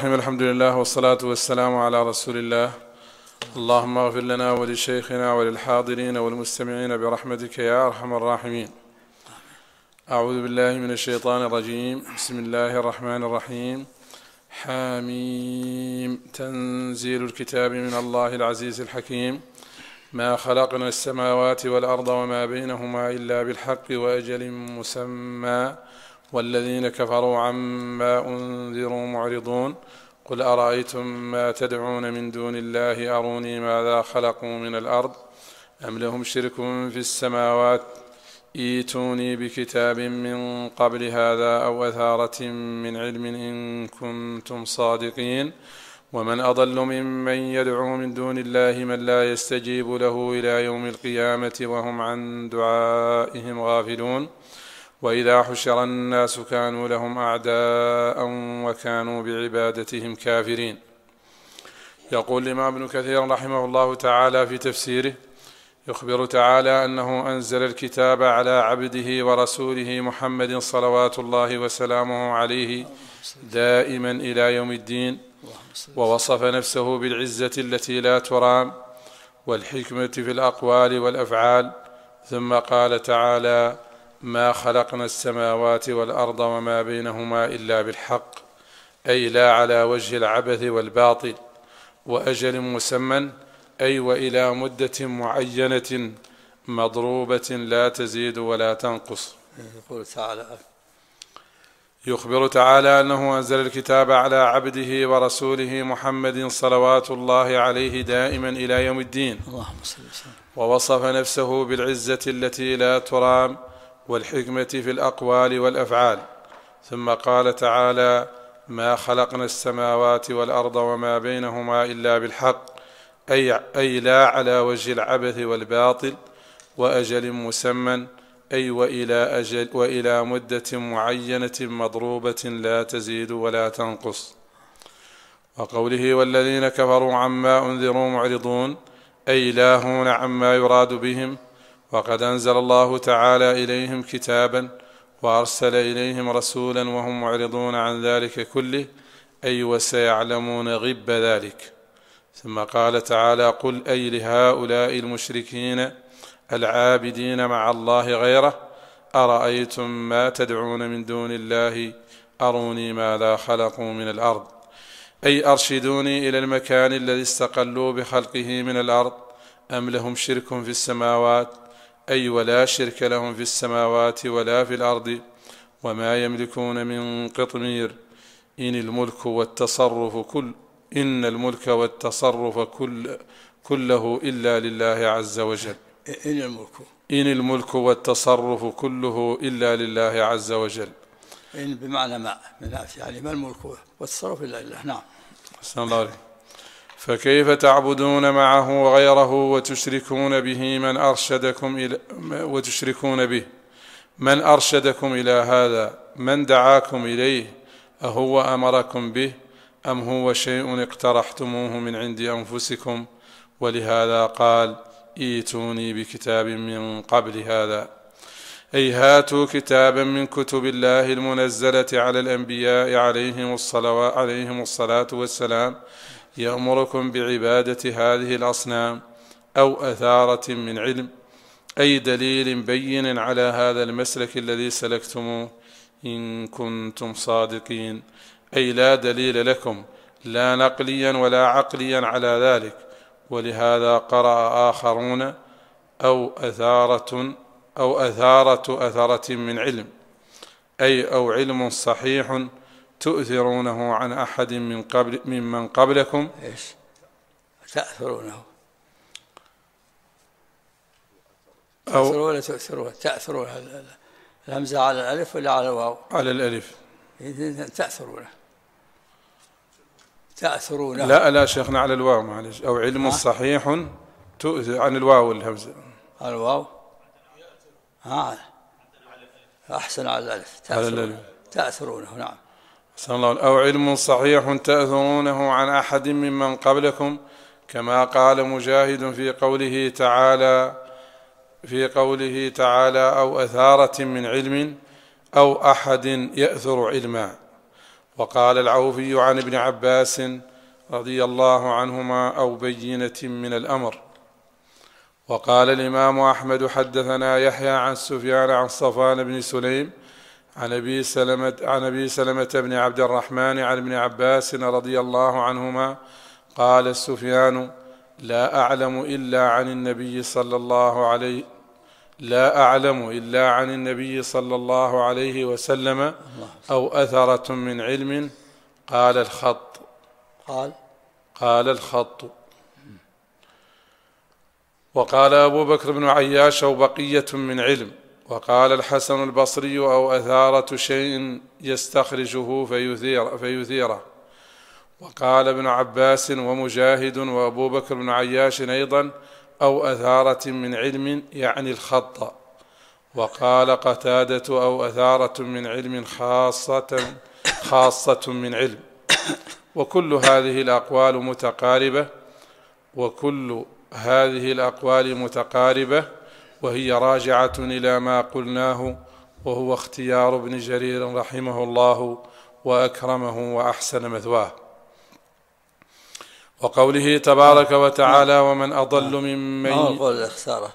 الرحيم. الحمد لله والصلاة والسلام على رسول الله. اللهم اغفر لنا ولشيخنا وللحاضرين والمستمعين برحمتك يا أرحم الراحمين. أعوذ بالله من الشيطان الرجيم. بسم الله الرحمن الرحيم. حاميم. تنزيل الكتاب من الله العزيز الحكيم. ما خلقنا السماوات والأرض وما بينهما إلا بالحق وأجل مسمى والذين كفروا عما أنذروا معرضون. قل أرأيتم ما تدعون من دون الله أروني ماذا خلقوا من الأرض أم لهم شرك في السماوات ائتوني بكتاب من قبل هذا أو أثارة من علم إن كنتم صادقين. ومن أضل ممن يدعو من دون الله من لا يستجيب له إلى يوم القيامة وهم عن دعائهم غافلون. وإذا حشر الناس كانوا لهم أعداء وكانوا بعبادتهم كافرين. يقول الإمام ابن كثير رحمه الله تعالى في تفسيره: يخبر تعالى أنه أنزل الكتاب على عبده ورسوله محمد صلوات الله وسلامه عليه دائما إلى يوم الدين، ووصف نفسه بالعزة التي لا ترام والحكمة في الأقوال والأفعال. ثم قال تعالى: ما خلقنا السماوات والأرض وما بينهما إلا بالحق، أي لا على وجه العبث والباطل. وأجل مسمى، أي وإلى مدة معينة مضروبة لا تزيد ولا تنقص. يخبر تعالى أنه أنزل الكتاب على عبده ورسوله محمد صلوات الله عليه دائما إلى يوم الدين، ووصف نفسه بالعزة التي لا ترام والحكمة في الأقوال والأفعال. ثم قال تعالى: ما خلقنا السماوات والأرض وما بينهما إلا بالحق، أي لا على وجه العبث والباطل. وأجل مسمى، أي وإلى مدة معينة مضروبة لا تزيد ولا تنقص. وقوله: والذين كفروا عما أنذروا معرضون، أي لاهون عما يراد بهم. وقد أنزل الله تعالى إليهم كتابا وأرسل إليهم رسولا وهم معرضون عن ذلك كله، أي وسيعلمون غب ذلك. ثم قال تعالى: قل أي لهؤلاء المشركين العابدين مع الله غيره أرأيتم ما تدعون من دون الله أروني ماذا خلقوا من الأرض، أي أرشدوني إلى المكان الذي استقلوا بخلقه من الأرض أم لهم شرك في السماوات، أي ولا شرك لهم في السماوات ولا في الأرض وما يملكون من قطمير إن الملك والتصرف كله إلا لله عز وجل. إن الملك والتصرف كله إلا لله عز وجل. إن بمعنى ما يعني ما الملك والتصرف إلا لله. نعم. أحسن الله عليك. فكيف تعبدون معه غيره وتشركون به من أرشدكم إلى هذا، من دعاكم إليه، أهو أمركم به أم هو شيء اقترحتموه من عند أنفسكم؟ ولهذا قال: ائتوني بكتاب من قبل هذا، أي هاتوا كتابا من كتب الله المنزلة على الأنبياء عليهم الصلاة والسلام يأمركم بعبادة هذه الأصنام أو أثارة من علم، أي دليل بين على هذا المسلك الذي سلكتموه إن كنتم صادقين، أي لا دليل لكم لا نقليا ولا عقليا على ذلك. ولهذا قرأ آخرون أو أثارة من علم، أي أو علم صحيح تؤثرونه عن أحد ممن قبلكم. إيش تأثرونه؟ تأثرون ولا تؤثرون؟ تأثرون الهمزة على الألف ولا على الواو؟ على الألف. تأثرونه. لا شيخنا على الواو، معلش. أو علم صحيح تؤثر عن الواو والهمزة. على الواو. أحسن على الألف. تأثرونه. نعم. أو علم صحيح تأثرونه عن أحد ممن قبلكم، كما قال مجاهد في قوله تعالى أو أثارة من علم، أو أحد يأثر علما. وقال العوفي عن ابن عباس رضي الله عنهما أو بينة من الأمر. وقال الإمام أحمد حدثنا يحيى عن سفيان عن صفوان بن سليم عن أبي سلمة بن عبد الرحمن عن ابن عباس رضي الله عنهما قال سفيان لا أعلم إلا عن النبي صلى الله عليه وسلم أو أثرة من علم قال الخط. وقال أبو بكر بن عياش أو بقية من علم. وقال الحسن البصري أو أثارة شيء يستخرجه فيثيره. وقال ابن عباس ومجاهد وأبو بكر بن عياش أيضا أو أثارة من علم يعني الخط. وقال قتادة أو أثارة من علم خاصة من علم. وكل هذه الأقوال متقاربة وهي راجعة إلى ما قلناه، وهو اختيار ابن جرير رحمه الله وأكرمه وأحسن مثواه. وقوله تبارك وتعالى ومن أضل ممن قول الاخسارة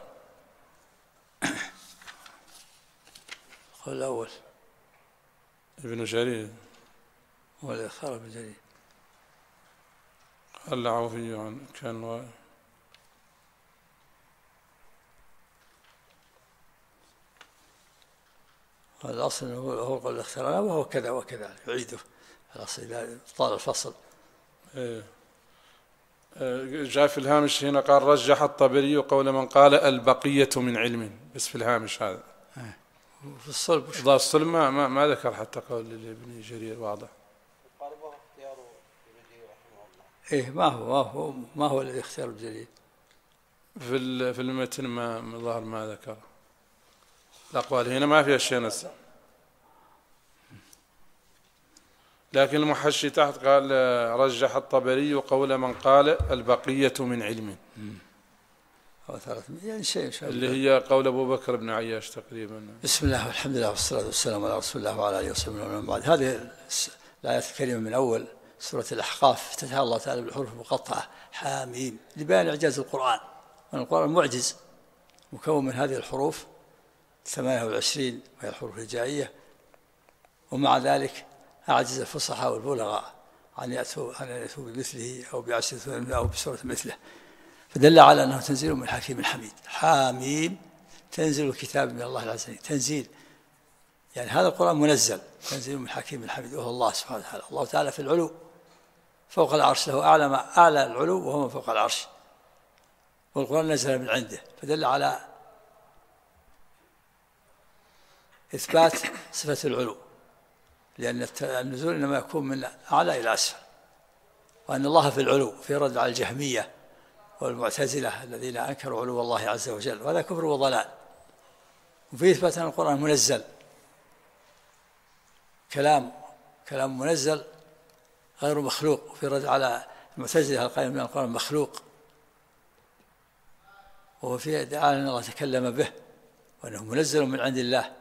قول الأول ابن جرير هو الاخسارة ابن جرير قال العوفي عن كان الأصل هو قول الاخسارة وهو كذا وكذا يعيده الأصل إذا طال الفصل. جاء في الهامش هنا قال رجح الطبري قول من قال البقية من علم، بس في الهامش هذا في الصلب الصلب ما ذكر حتى قول ابن جرير واضح. ما هو الذي اختار ابن جرير في المتن ما ظهر ما ذكر الأقوال هنا ما فيها شيء نص، لكن المحشي تحت قال رجح الطبري قول من قال البقية من علم يعني شيء اللي هي قول أبو بكر بن عياش تقريبا. بسم الله والحمد لله والصلاة والسلام على رسول الله وعلى آله وصحبه ومن بعد. هذه الآية الكريمة من أول سورة الأحقاف افتتحها الله تعالى بالحروف المقطعة حاميم لبيان إعجاز القرآن، وأن القرآن معجز مكون من هذه الحروف 28 وهي الحروف الهجائية، ومع ذلك أعجز الفصحاء والبلغاء أن يأتوا بمثله أو بعشرة أو بسورة مثله، فدل على أنه تنزيل من حكيم حميد. حاميم تنزل الكتاب من الله العزيز، تنزيل يعني هذا القرآن منزل تنزيل من حكيم حميد، وهو الله سبحانه وتعالى. الله تعالى في العلو فوق العرش، له أعلى العلو وهو فوق العرش، والقرآن نزل من عنده، فدل على إثبات صفة العلو، لأن النزول إنما يكون من أعلى إلى أسفل، وأن الله في العلو في رد على الجهمية والمعتزلة الذين أنكروا علو الله عز وجل، وهذا كفر وضلال. وفي إثبات أن القرآن منزل كلام منزل غير مخلوق، وفي رد على المعتزلة القائلين من القرآن مخلوق، وهو في ادعاء أن الله تكلم به وأنه منزل من عند الله،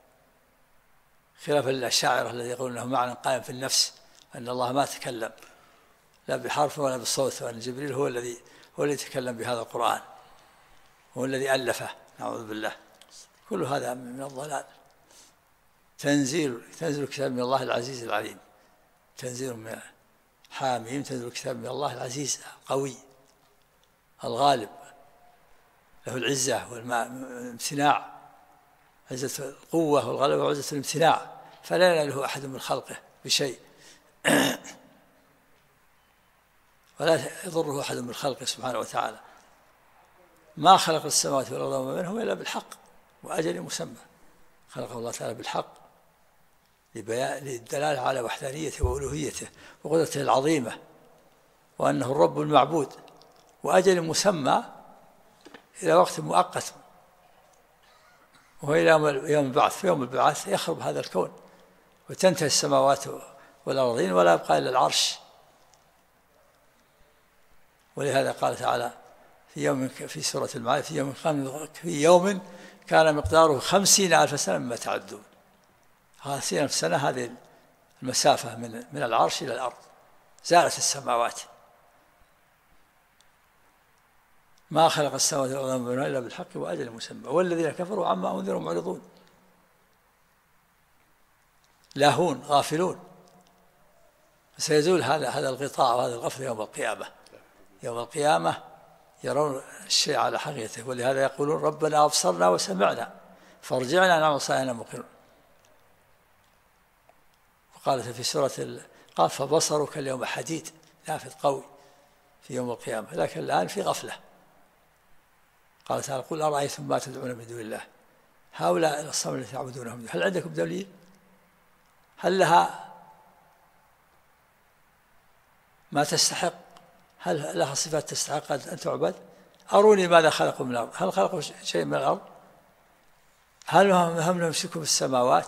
خلاف الأشاعرة الذي يقولون أنه معنى قائم في النفس، أن الله ما تكلم لا بحرف ولا بالصوت، وأن جبريل هو الذي تكلم بهذا القرآن، هو الذي ألفه، نعوذ بالله. كل هذا من الضلال. تنزيل الكتاب من الله العزيز العليم، تنزيل من حاميم، تنزيل الكتاب من الله العزيز القوي الغالب، له العزة والامتناع، عزة القوة والغلبة وعزة الامتناع، فلا يناله أحد من خلقه بشيء ولا يضره أحد من خلقه سبحانه وتعالى. ما خلق السماوات والأرض وما بينهما إلا بالحق وأجل مسمى، خلقه الله تعالى بالحق للدلالة على وحدانيته وألوهيته وقدرته العظيمة، وأنه الرب المعبود، وأجل مسمى إلى وقت مؤقت، وهو إلى يوم البعث. في يوم البعث يخرب هذا الكون وتنتهي السماوات والأرضين ولا يبقى إلا العرش. ولهذا قال تعالى في سورة المعارج في يوم كان مقداره 50,000 سنة مما تعدون. 50,000 سنة هذه المسافة من العرش إلى الأرض، زالت السماوات. ما خلق السماوات والأرض إلا بالحق وأجل مسمى والذين كفروا عما أنذروا معرضون لاهون غافلون. سيزول هذا الغطاء وهذا الغفل يوم القيامة. يوم القيامة يرون الشيء على حقيقته، ولهذا يقولون ربنا أبصرنا وسمعنا فارجعنا نعمل صالحا مقيم. وقالت في سورة قال فبصرك اليوم حديد، نافذ قوي في يوم القيامة، لكن الآن في غفلة. قال تعالى قل أرأيتم ما تدعون من دون الله هؤلاء الأصنام التي تعبدونهم هل عندكم دليل؟ هل لها ما تستحق؟ هل لها صفات تستحق أن تعبد؟ أروني ماذا خلقوا من الأرض، هل خلقوا شيء من الأرض؟ هل هم يمسكوا بالسماوات؟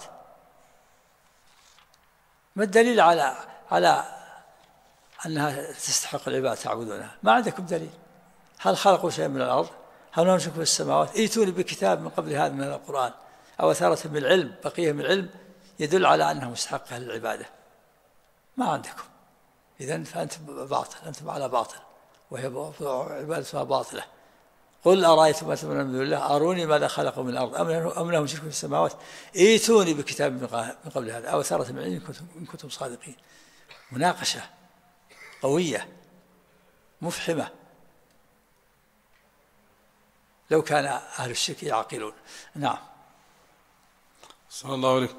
ما الدليل على أنها تستحق العبادة تعبدونها؟ ما عندكم دليل. هل خلقوا شيء من الأرض؟ هل هم يمسكوا بالسماوات؟ ائتوني بكتاب من قبل هذا من القرآن أو أثارة من العلم، بقية من العلم يدل على أنها مستحقة للعبادة. ما عندكم، إذن فأنتم باطل، أنتم على باطل وهي عبادتها باطلة. قل أرأيتم ما تدعون من دون الله أروني ماذا خلقوا من الأرض أم لهم شرك في السماوات ائتوني بكتاب من قبل هذا أو أثارة من العلم إن كنتم صادقين. مناقشة قوية مفحمة لو كان أهل الشرك يعقلون. نعم. صلى الله عليه.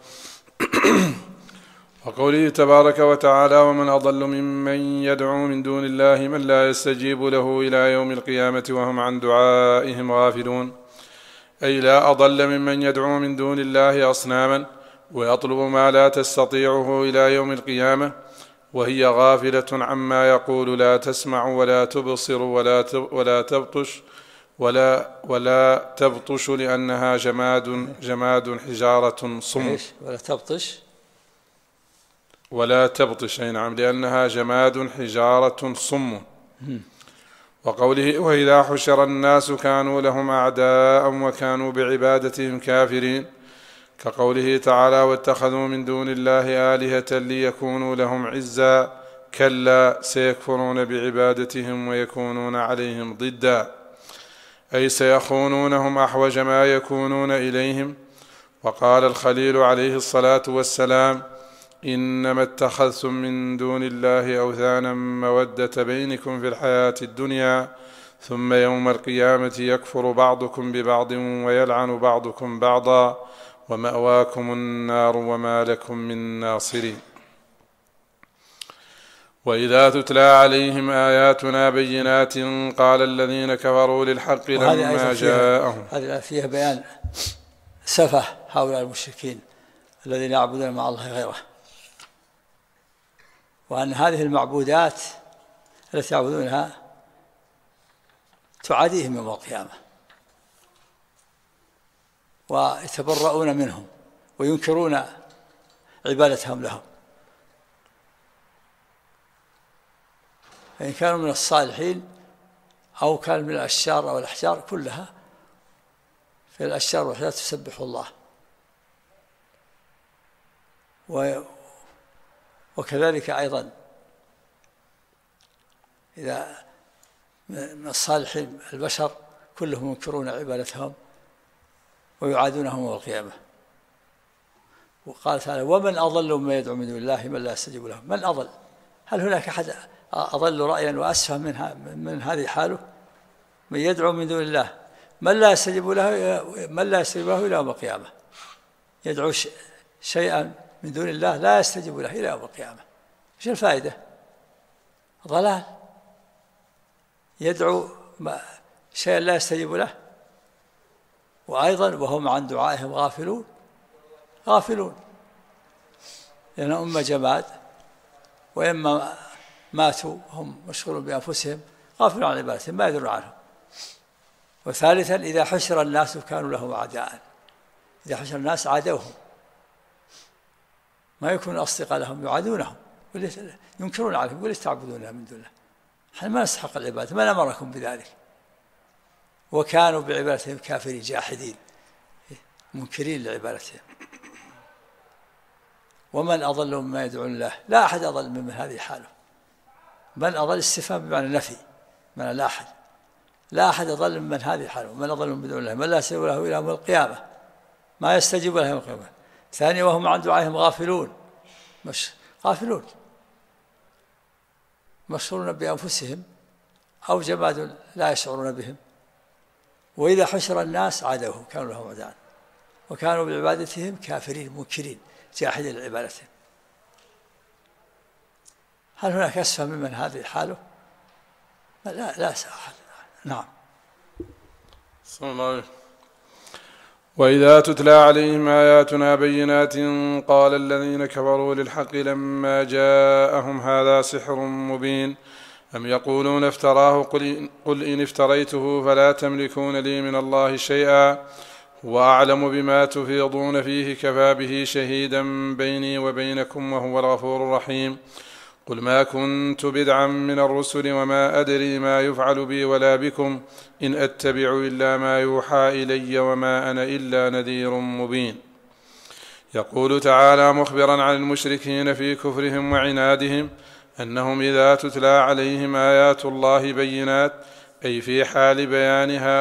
وقوله تبارك وتعالى ومن أضل ممن يدعو من دون الله من لا يستجيب له إلى يوم القيامة وهم عن دعائهم غافلون، أي لا أضل ممن يدعو من دون الله أصناما ويطلب ما لا تستطيعه إلى يوم القيامة وهي غافلة عما يقول لا تسمع ولا تبصر ولا تبطش ولا تبطش لأنها جماد حجارة صم. ولا تبطش نعم لأنها جماد حجارة صم. وقوله وإذا حشر الناس كانوا لهم أعداء وكانوا بعبادتهم كافرين، كقوله تعالى واتخذوا من دون الله آلهة ليكونوا لهم عزا، كلا سيكفرون بعبادتهم ويكونون عليهم ضدا، أي سيخونونهم أحوج ما يكونون إليهم. وقال الخليل عليه الصلاة والسلام إنما اتخذتم من دون الله أوثانا مودة بينكم في الحياة الدنيا ثم يوم القيامة يكفر بعضكم ببعض ويلعن بعضكم بعضا ومأواكم النار وما لكم من ناصرين. وإذا تتلى عليهم آياتنا بينات قال الذين كفروا للحق لما جاءهم. هذه فيها بيان سفه هؤلاء المشركين الذين يعبدون مع الله غيره، وأن هذه المعبودات التي يعبدونها تعاديهم يوم القيامة ويتبرؤون منهم وينكرون عبادتهم لهم، فإن كانوا من الصالحين أو كانوا من الأشجار أو الأحجار كلها، في الأشجار والأحجار تسبح الله. وكذلك أيضا إذا من الصالحين البشر كلهم ينكرون عبادتهم ويعادونهم يوم القيامة. وقال تعالى ومن أضل ممن يدعو من دون الله من لا يستجيب له. من أضل؟ هل هناك أحد أضل رأيا وأسفه من هذه حاله؟ من يدعو من دون الله من لا يستجيب له إلى يوم القيامة، يدعو شيئا من دون الله لا يستجيب له إلى يوم القيامة. ايش الفائدة؟ ضلال. يدعو شيئا لا يستجيب له، وأيضا وهم عن دعائهم غافلون، لأن أمة جماد، وإما ماتوا هم مشغولون بأنفسهم غافلون عن عبادتهم ما يدرون عنهم. وثالثا إذا حشر الناس كانوا لهم أعداء، إذا حشر الناس عادوهم، ما يكون أصدقاء لهم يعادونهم ينكرون عليهم وليس تعبدونها من دون الله. نحن ما نستحق العبادة، ما أمركم بذلك. وكانوا بعبادتهم كافرين جاحدين منكرين لعبادتهم. ومن أضل مما يدعون الله، لا أحد أضل ممن هذه حاله. من أضل استفهام بمعنى النفي، معنى لا أحد، لا أحد أضل ممن هذه حاله. من أضل ممن يدعون الله من لا سبيل له إلى يوم القيامة، ما يستجيب له يوم القيامة. ثانيا وهم عن دعائهم غافلون، مش غافلون، مشغولون بأنفسهم أو جماد لا يشعرون بهم. وإذا حشر الناس عادوهم كانوا لهم أعداء وكانوا بعبادتهم كافرين منكرين جاحدين لعبادتهم. هل هناك أسفه ممن هذه حاله؟ لا أحد. نعم. وإذا تتلى عليهم آياتنا بينات قال الذين كفروا للحق لما جاءهم هذا سحر مبين أم يقولون افتراه قل إن افتريته فلا تملكون لي من الله شيئا هو أعلم بما تفيضون فيه كفى به شهيدا بيني وبينكم وهو الغفور الرحيم قل ما كنت بدعا من الرسل وما أدري ما يفعل بي ولا بكم إن أتبع إلا ما يوحى إلي وما أنا إلا نذير مبين. يقول تعالى مخبرا عن المشركين في كفرهم وعنادهم أنهم إذا تتلى عليهم آيات الله بينات، أي في حال بيانها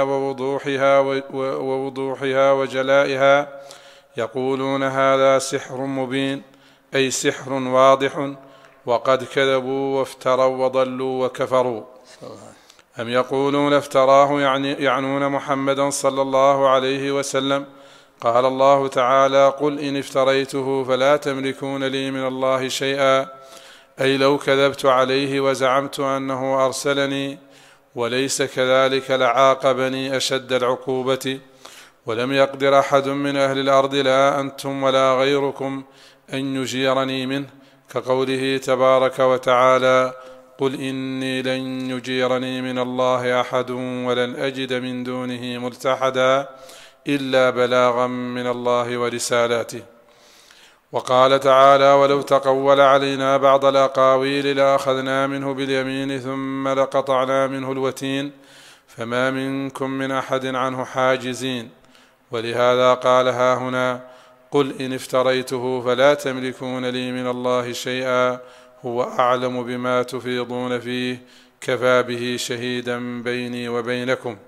ووضوحها وجلائها، يقولون هذا سحر مبين، أي سحر واضح، وقد كذبوا وافتروا وضلوا وكفروا. أم يقولون افتراه يعنون محمدا صلى الله عليه وسلم. قال الله تعالى قل إن افتريته فلا تملكون لي من الله شيئا، أي لو كذبت عليه وزعمت أنه أرسلني وليس كذلك لعاقبني أشد العقوبة، ولم يقدر أحد من أهل الأرض لا أنتم ولا غيركم أن يجيرني منه، كقوله تبارك وتعالى قل إني لن يجيرني من الله أحد ولن أجد من دونه ملتحدا إلا بلاغا من الله ورسالاته. وقال تعالى ولو تقول علينا بعض الأقاويل لأخذنا منه باليمين ثم لقطعنا منه الوتين فما منكم من أحد عنه حاجزين. ولهذا قال ها هنا قل إن افتريته فلا تملكون لي من الله شيئا هو أعلم بما تفيضون فيه كفى به شهيدا بيني وبينكم.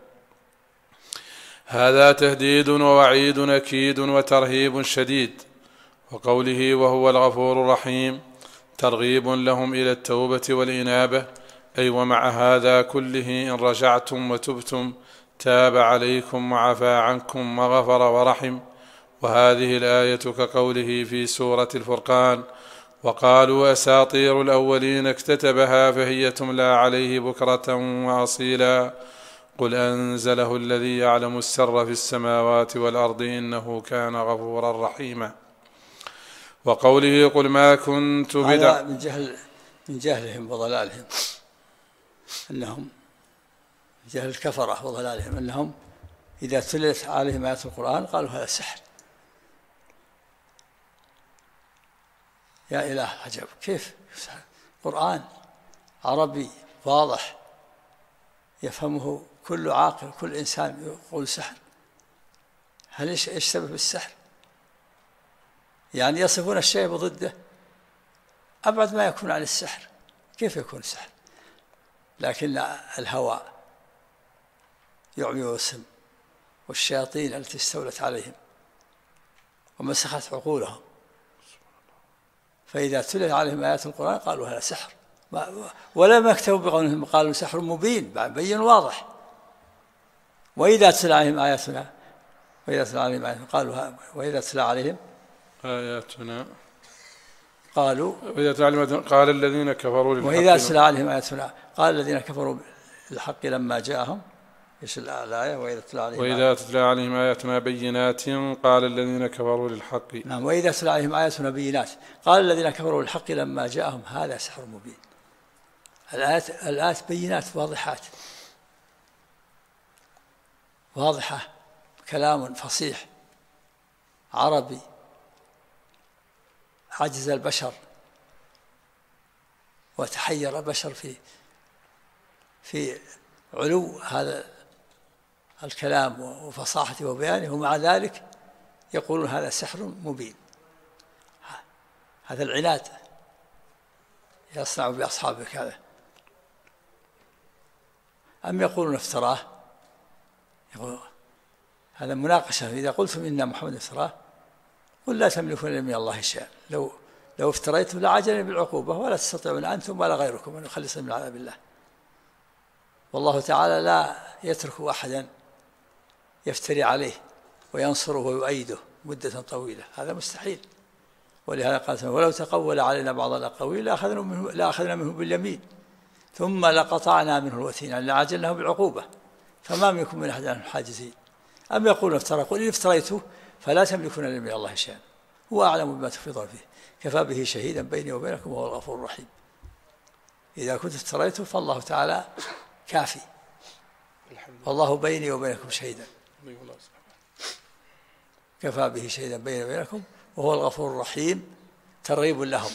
هذا تهديد ووعيد أكيد وترهيب شديد. وقوله وهو الغفور الرحيم ترغيب لهم إلى التوبة والإنابة، أي ومع هذا كله إن رجعتم وتبتم تاب عليكم وعفى عنكم وغفر ورحم. وهذه الآية كقوله في سورة الفرقان وقالوا أساطير الأولين اكتتبها فهي تملى عليه بكرة وأصيلا قل أنزله الذي يعلم السر في السماوات والأرض إنه كان غفورا رحيما. وقوله قل ما كنت بدعا من جهلهم وضلالهم، أنهم جهل الكفرة وضلالهم أنهم إذا تلت عليهم آيات القرآن قالوا هذا سحر. يا إله عجب، كيف قرآن عربي واضح يفهمه كل عاقل كل إنسان يقول سحر؟ هل إيش سبب السحر؟ يعني يصفون الشيء بضده، أبعد ما يكون عن السحر. كيف يكون سحر؟ لكن الهوى يعمي ويسم، والشياطين التي استولت عليهم ومسخت عقولهم، فإذا تلت عليهم آيات القرآن قالوا هذا سحر، ولم يكتبوا بقولهم قالوا سحر مبين بين واضح. وإذا تلى عليهم آياتنا قالوا وإذا تلى عليهم آياتنا قالوا قال الذين كفروا للحق وإذا تلى عليهم آياتنا قال الذين كفروا للحق لما جاءهم. ايش الآية؟ وإذا تتلى عليهم آياتنا بينات قال الذين كفروا للحق. نعم، وإذا تتلى عليهم آياتنا بينات قال الذين كفروا للحق لما جاءهم هذا سحر مبين. الآيات بينات واضحات واضحة، كلام فصيح عربي عجز البشر وتحير البشر في علو هذا الكلام وفصاحته وبيانه، ومع ذلك يقولون هذا سحر مبين. هذا العناد يصنع بأصحابك هذا. أم يقولون افتراه، يقول هذا مناقشة. إذا قلتم إن محمد افتراه قل لا تملكون من الله شيئا، لو افتريتم لعجلني بالعقوبة ولا تستطيعون أنتم ولا غيركم أن يخلصوا من عذاب الله. والله تعالى لا يترك أحدا يفتري عليه وينصره ويؤيده مدة طويلة، هذا مستحيل. ولهذا قال ولو تقول علينا بعض الأقاويل لأخذنا منه باليمين ثم لقطعنا منه الوتين، يعني لعجلناه بالعقوبة فما منكم من أحد عنه حاجزين. أم يقولون افترى قل إن افتريته فلا تملكون لي من الله شيئا هو أعلم بما تفيضون فيه كفى به شهيدا بيني وبينكم وهو الغفور الرحيم. إذا كنت افتريته فالله تعالى كافي، والله بيني وبينكم شهيدا كفى به شهيدا بيني وبينكم وهو الغفور الرحيم. ترغيب لهم،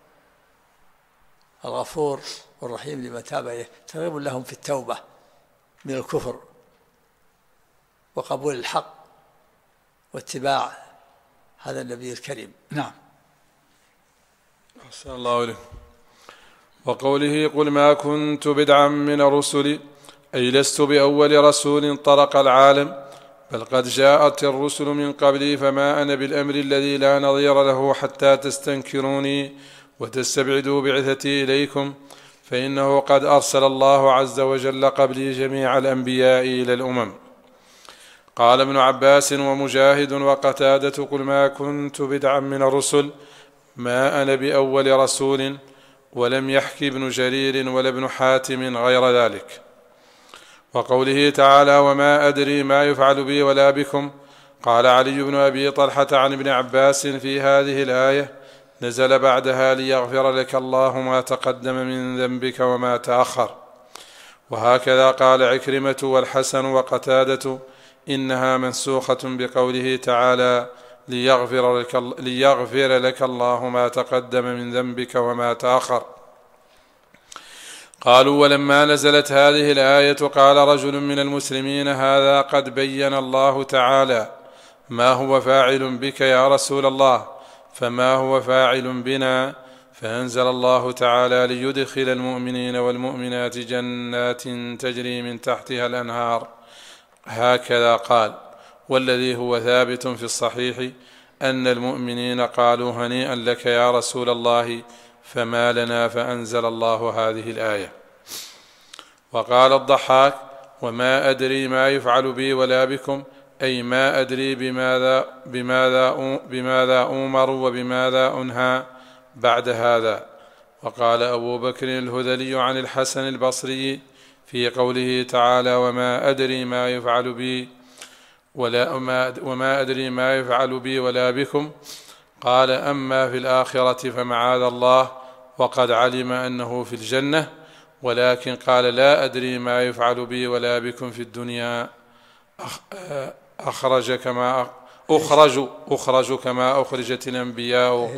الغفور والرحيم لمن تاب إليه، ترغيب لهم في التوبة من الكفر وقبول الحق واتباع هذا النبي الكريم. نعم. أحسن الله إليه. وقوله قل ما كنت بدعا من الرسل أي لست بأول رسول طرق العالم، بل قد جاءت الرسل من قبلي فما أنا بالأمر الذي لا نظير له حتى تستنكروني وتستبعدوا بعثتي إليكم، فإنه قد أرسل الله عز وجل قبلي جميع الأنبياء إلى الأمم. قال ابن عباس ومجاهد وقتادة قل ما كنت بدعا من الرسل ما أنا بأول رسول، ولم يحكي ابن جرير ولا ابن حاتم غير ذلك. وقوله تعالى وما أدري ما يفعل بي ولا بكم، قال علي بن أبي طلحة عن ابن عباس في هذه الآية نزل بعدها ليغفر لك الله ما تقدم من ذنبك وما تأخر. وهكذا قال عكرمة والحسن وقتادة إنها منسوخة بقوله تعالى ليغفر لك الله ما تقدم من ذنبك وما تأخر. قالوا ولما نزلت هذه الآية قال رجل من المسلمين هذا قد بين الله تعالى ما هو فاعل بك يا رسول الله، فما هو فاعل بنا؟ فأنزل الله تعالى ليدخل المؤمنين والمؤمنات جنات تجري من تحتها الأنهار. هكذا قال. والذي هو ثابت في الصحيح أن المؤمنين قالوا هنيئا لك يا رسول الله، فما لنا؟ فأنزل الله هذه الآية. وقال الضحاك وما أدري ما يفعل بي ولا بكم، أي ما أدري بماذا أمر وبماذا أنهى بعد هذا. وقال أبو بكر الهذلي عن الحسن البصري في قوله تعالى وما أدري ما يفعل بي وما أدري ما يفعل بي ولا بكم، قال أما في الآخرة فمعاذ الله، وقد علم أنه في الجنة، ولكن قال لا أدري ما يفعل بي ولا بكم في الدنيا. أخرج كما أخرجت الأنبياء.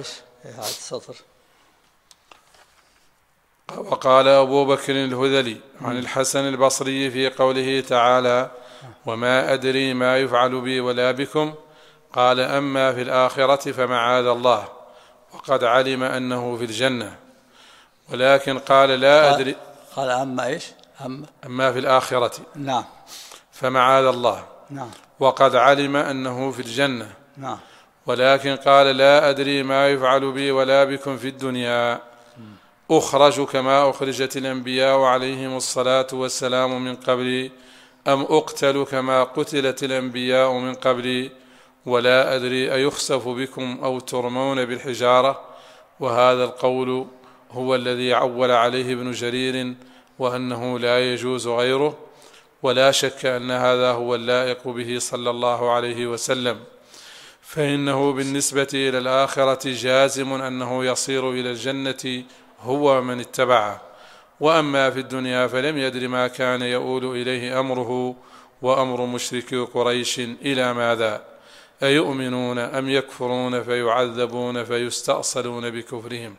وقال أبو بكر الهذلي عن الحسن البصري في قوله تعالى وما أدري ما يفعل بي ولا بكم، قال أما في الآخرة فمعاذ الله، وقد علم أنه في الجنة، ولكن قال لا أدري. قال أما إيش؟ أما في الآخرة نعم فمعاذ الله نعم، وقد علم أنه في الجنة نعم، ولكن قال لا أدري ما يفعل بي ولا بكم في الدنيا. أخرج كما أخرجت الأنبياء عليهم الصلاة والسلام من قبلي، أم أقتل كما قتلت الأنبياء من قبلي، ولا أدري أيخسف بكم أو ترمون بالحجارة. وهذا القول هو الذي عول عليه ابن جرير، وأنه لا يجوز غيره، ولا شك أن هذا هو اللائق به صلى الله عليه وسلم، فإنه بالنسبة إلى الآخرة جازم أنه يصير إلى الجنة هو من اتبعه، وأما في الدنيا فلم يدر ما كان يؤول إليه أمره وأمر مشركي قريش إلى ماذا، أيؤمنون أم يكفرون فيعذبون فيستأصلون بكفرهم.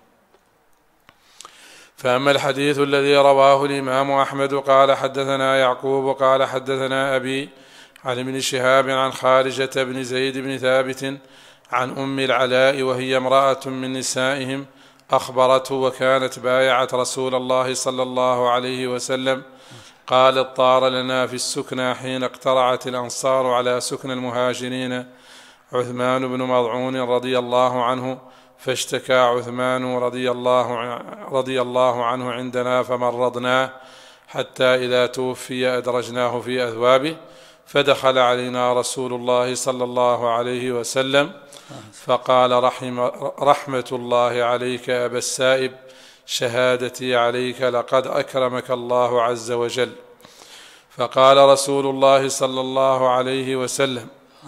فأما الحديث الذي رواه الإمام أحمد قال حدثنا يعقوب قال حدثنا أبي عن ابن شهاب عن خارجة بن زيد بن ثابت عن أم العلاء وهي امرأة من نسائهم أخبرته وكانت بايعت رسول الله صلى الله عليه وسلم قالت طار لنا في السكنى حين اقترعت الأنصار على سكن المهاجرين عثمان بن مضعون رضي الله عنه، فاشتكى عثمان رضي الله عنه عندنا فمرضناه حتى إذا توفي أدرجناه في أثوابه، فدخل علينا رسول الله صلى الله عليه وسلم فقال رحمة الله عليك أبا السائب، شهادتي عليك لقد أكرمك الله عز وجل. فقال رسول الله صلى الله عليه وسلم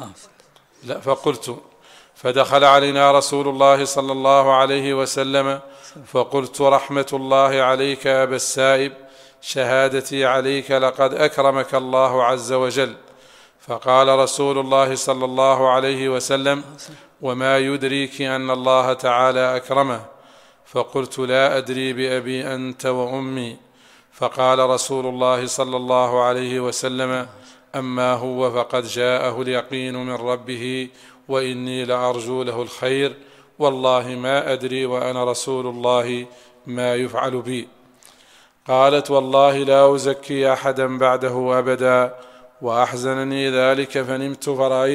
فدخل علينا رسول الله صلى الله عليه وسلم فقلت رحمة الله عليك أبا السائب، شهادتي عليك لقد أكرمك الله عز وجل. فقال رسول الله صلى الله عليه وسلم وما يدريك أن الله تعالى أكرمه؟ فقلت لا أدري بأبي أنت وأمي. فقال رسول الله صلى الله عليه وسلم أما هو فقد جاءه اليقين من ربه وإني لأرجو له الخير، والله ما أدري وأنا رسول الله ما يفعل بي. قالت والله لا أزكي أحدا بعده أبدا، وأحزنني ذلك فنمت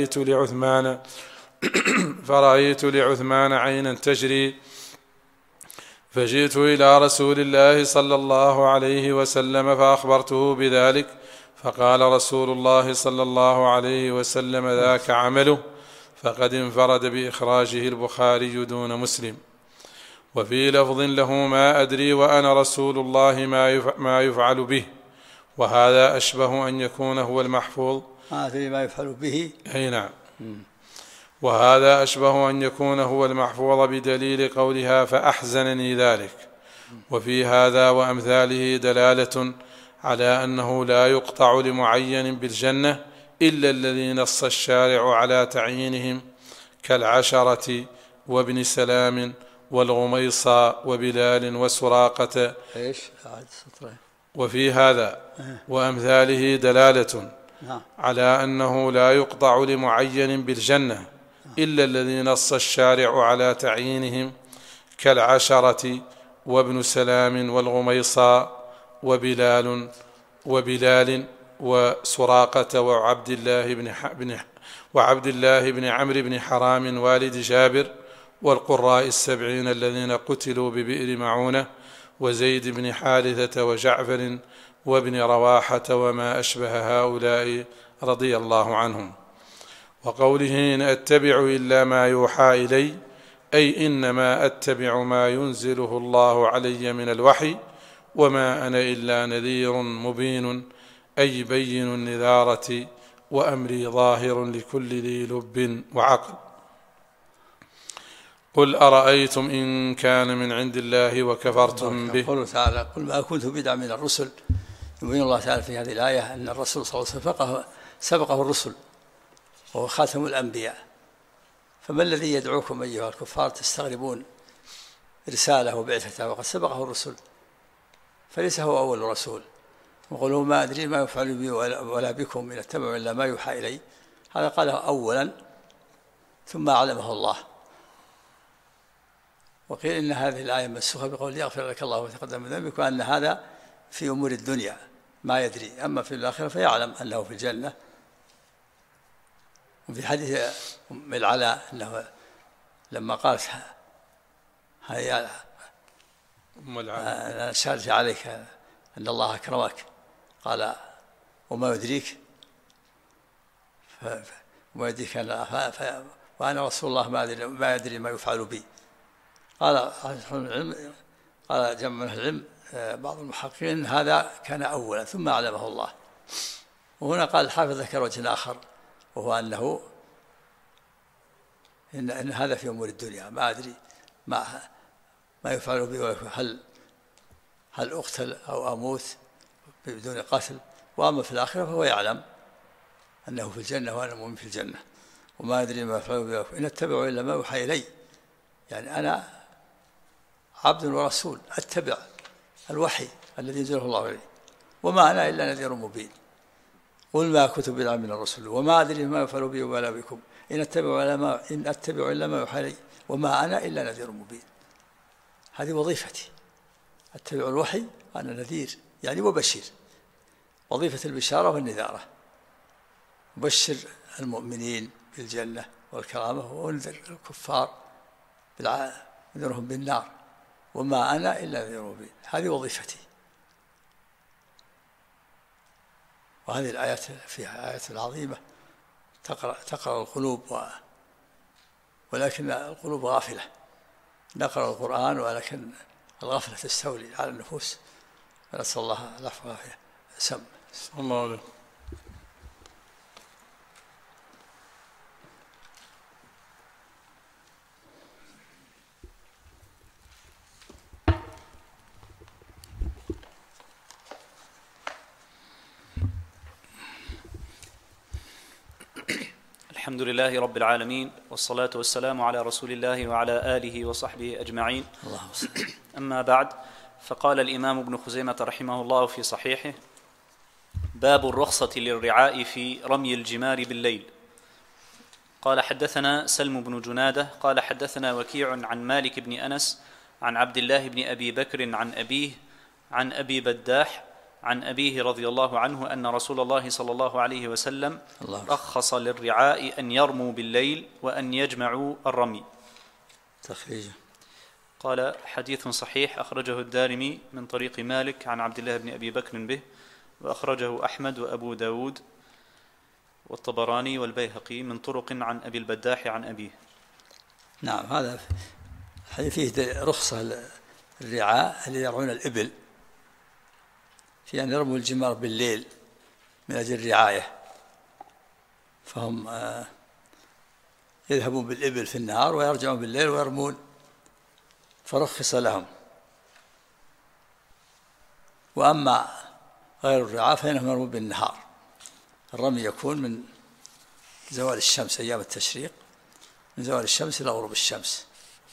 فرأيت لعثمان عينا تجري، فجئت إلى رسول الله صلى الله عليه وسلم فأخبرته بذلك، فقال رسول الله صلى الله عليه وسلم ذاك عمله، فقد انفرد بإخراجه البخاري دون مسلم. وفي لفظ له ما أدري وأنا رسول الله ما يفعل به، وهذا أشبه أن يكون هو المحفوظ. ما أدري ما يفعل به، أي نعم. وهذا أشبه أن يكون هو المحفوظ بدليل قولها فأحزنني ذلك. وفي هذا وأمثاله دلالة على أنه لا يقطع لمعين بالجنة إلا الذي نص الشارع على تعيينهم كالعشرة وابن سلام والغميصة وبلال وسراقة. وفي هذا وأمثاله دلالة على أنه لا يقطع لمعين بالجنة إلا الذي نص الشارع على تعيينهم كالعشرة وابن سلام والغميصة وبلال وسراقة وعبد الله بن عمرو بن حرام والد جابر، والقراء السبعين الذين قتلوا ببئر معونة، وزيد بن حارثة وجعفر وابن رواحة وما أشبه هؤلاء رضي الله عنهم. وقوله إن أتبع إلا ما يوحى إلي، أي إنما أتبع ما ينزله الله علي من الوحي، وما أنا إلا نذير مبين، أي بين النذارة، وأمري ظاهر لكل ذي لب وعقل. قل أرأيتم إن كان من عند الله وكفرتم به. قوله تعالى قل ما كنت بدعا من الرسل، يبين الله تعالى في هذه الآية أن الرسول صلى الله عليه وسلم سبقه الرسل وهو خاتم الأنبياء، فما الذي يدعوكم أيها الكفار تستغربون رسالة وبعثته وقد سبقه الرسل، فليس هو أول رسول. وقالوا ما أدري ما يفعل بي ولا بكم إن اتبعوا إلا ما يوحى إلي، هذا قاله أولا ثم علمه الله. وقيل إن هذه الآية منسوخة بقول يغفر لك الله وتقدم من ذنبك، وأن هذا في أمور الدنيا ما يدري، أما في الآخرة فيعلم أنه في الجنة. وفي حديث أم العلاء أنه لما قالت هيا أنا شهدت عليك أن الله أكرمك، قال وما يدريك وأنا رسول الله ما يدري ما يفعل بي. قال جمع من العلم بعض المحققين هذا كان أولا ثم علمه الله. وهنا قال الحافظ ذكر وجه آخر، وهو أنه إن هذا في أمور الدنيا ما أدري ما يفعل بي، هل أقتل أو أموت بدون قتل، وأما في الآخرة فهو يعلم أنه في الجنة وأنا مؤمن في الجنة. وما أدري ما يفعل بي إن أتبع إلا ما يوحى إلي، يعني أنا عبد ورسول أتبع الوحي الذي ينزله الله إلي، وما أنا إلا نذير مبين. قل ما كنت بدعا من الرسل وما أدري ما يفعل بي ولا بكم إن أتبع إلا ما يوحى إلي وما أنا إلا نذير مبين. هذه وظيفتي، أتبع الوحي، أنا نذير يعني وبشير، وظيفة البشارة والنذارة، بشر المؤمنين بالجنة والكرامة وانذر الكفار انذرهم بالنار وما أنا إلا نذير مبين. هذه وظيفتي. وهذه الآيات فيها آيات عظيمة تقرأ القلوب ولكن القلوب غافلة. نقرأ القرآن ولكن الغفلة تستولي على النفوس. نسأل الله العفو والعافية. سم الله عليه. الحمد لله رب العالمين، والصلاة والسلام على رسول الله وعلى آله وصحبه أجمعين. أما بعد، فقال الإمام ابن خزيمة رحمه الله في صحيحه: باب الرخصة للرعاء في رمي الجمار بالليل. قال حدثنا سلم بن جنادة قال حدثنا وكيع عن مالك بن أنس عن عبد الله بن أبي بكر عن أبيه عن أبي بداح عن أبيه رضي الله عنه أن رسول الله صلى الله عليه وسلم رخص للرعاء أن يرموا بالليل وأن يجمعوا الرمي. تخريجه. قال: حديث صحيح، أخرجه الدارمي من طريق مالك عن عبد الله بن أبي بكر به، وأخرجه أحمد وأبو داود والطبراني والبيهقي من طرق عن أبي البداح عن أبيه. نعم، هذا الحديث فيه رخصة للرعاء اللي يرعون الإبل في أن يرموا الجمار بالليل من أجل الرعاية، فهم يذهبون بالإبل في النهار ويرجعون بالليل ويرمون، فرخص لهم. وأما غير الرعاة فإنهم يرمون بالنهار. الرمي يكون من زوال الشمس أيام التشريق، من زوال الشمس إلى غروب الشمس.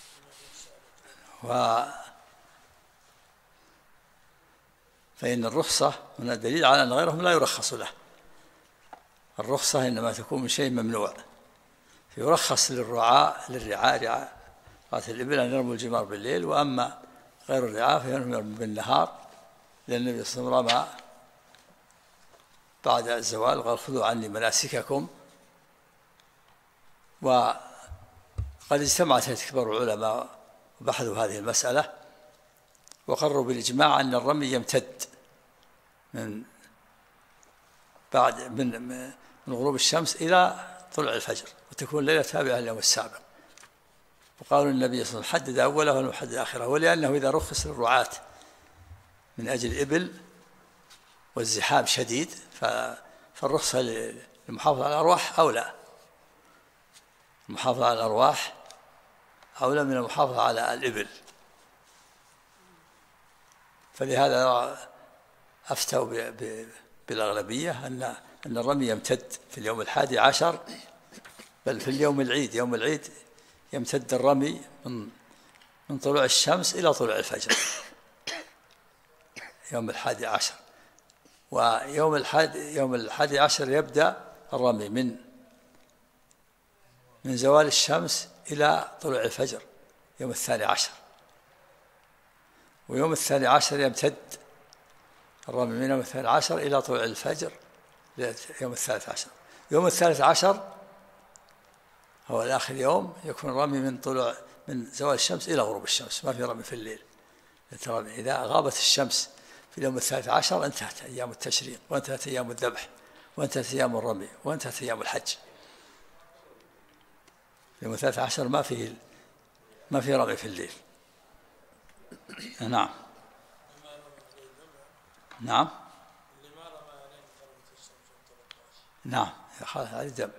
فإن الرخصة هنا دليل على أن غيرهم لا يرخص له. الرخصة إنما تكون من شيء ممنوع، فيرخص للرعاء رعاة الإبل أن يرموا الجمار بالليل، وأما غير الرعاء فإنهم يرموا بالنهار، لأن النبي صلى الله عليه وسلم بعد الزوال قال: خذوا عني مناسككم. وقد اجتمعت كبار العلماء وبحثوا هذه المسألة وقرروا بالإجماع أن الرمي يمتد من غروب الشمس إلى طلوع الفجر، وتكون ليلة تابعة لليوم السابق. وقالوا النبي صلى الله عليه وسلم: حدد أوله ولم يحدد آخره. ولأنه إذا رخص للرعاة من أجل الإبل والزحام شديد فالرخصة للمحافظة على الأرواح أولى. المحافظة على الأرواح أولى من المحافظة على الإبل. فلهذا أفتوا بالأغلبية أن الرمي يمتد في اليوم 11، بل في اليوم العيد، يوم العيد يمتد الرمي من طلوع الشمس إلى طلوع الفجر، يوم 11. ويوم 11 يبدأ الرمي من زوال الشمس إلى طلوع الفجر يوم 12. ويوم 12 يمتد الرمي من يوم 12 إلى طلوع الفجر يوم 13. يوم 13 هو الآخر يوم يكون الرمي من زوال الشمس إلى غروب الشمس، ما في رمي في الليل. إذا غابت الشمس في اليوم 13 انتهت أيام التشريق، وانتهت أيام الذبح، وانتهت أيام الرمي، وانتهت أيام الحج. يوم 13 ما في رمي في الليل. نعم نعم نعم، هذا دم.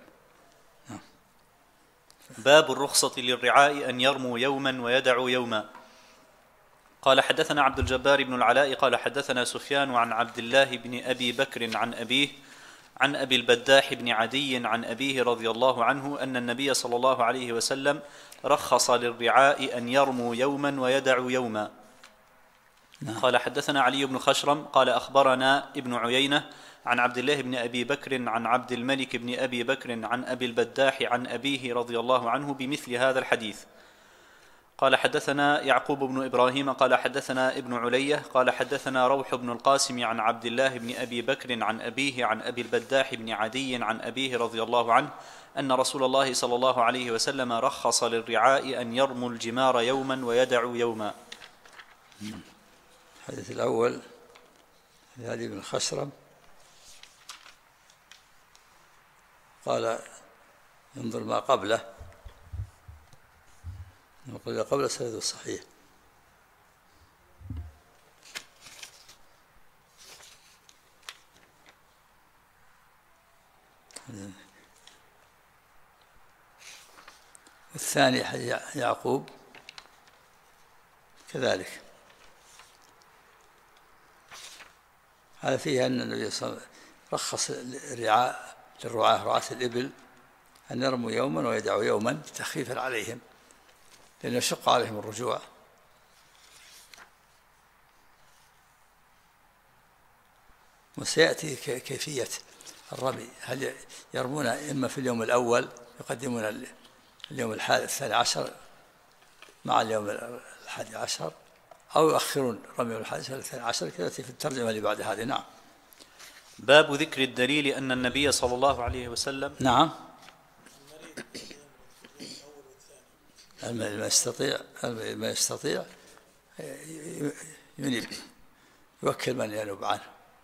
باب الرخصة للرعاء أن يرموا يوما ويدعوا يوما. قال حدثنا عبد الجبار بن العلاء قال حدثنا سفيان عن عبد الله بن أبي بكر عن أبيه عن أبي البداح بن عدي عن أبيه رضي الله عنه أن النبي صلى الله عليه وسلم رخص للرعاء أن يرموا يوما ويدعوا يوما. قال حدثنا علي بن خشرم قال أخبرنا ابن عيينة عن عبد الله بن أبي بكر عن عبد الملك بن أبي بكر عن أبي البداح عن أبيه رضي الله عنه بمثل هذا الحديث. قال حدثنا يعقوب بن إبراهيم قال حدثنا ابن علية قال حدثنا روح بن القاسم عن عبد الله بن أبي بكر عن أبيه عن أبي البداح بن عدي عن أبيه رضي الله عنه أن رسول الله صلى الله عليه وسلم رخص للرعاء أن يرموا الجمار يوما ويدعوا يوما. الحديث الأول هذه بن خشرم قال انظر ما قبله نقول قبل سند الصحيح. والثاني يعقوب كذلك. هذا فيه أن النبي صلى الله عليه وسلم رخص للرعاة الإبل أن يرموا يوما ويدعوا يوما تخفيفا عليهم لأنه يشق عليهم الرجوع. وسيأتي كيفية الرمي، هل يرمون إما في اليوم الأول يقدمون اليوم الثاني عشر مع اليوم 11 أو يؤخرون رمي اليوم 11 الثاني عشر كذا في الترجمة اللي بعد هذه. نعم. باب ذكر الدليل أن النبي صلى الله عليه وسلم نعم ما يستطيع ينيب يوكل من ينوب عنه.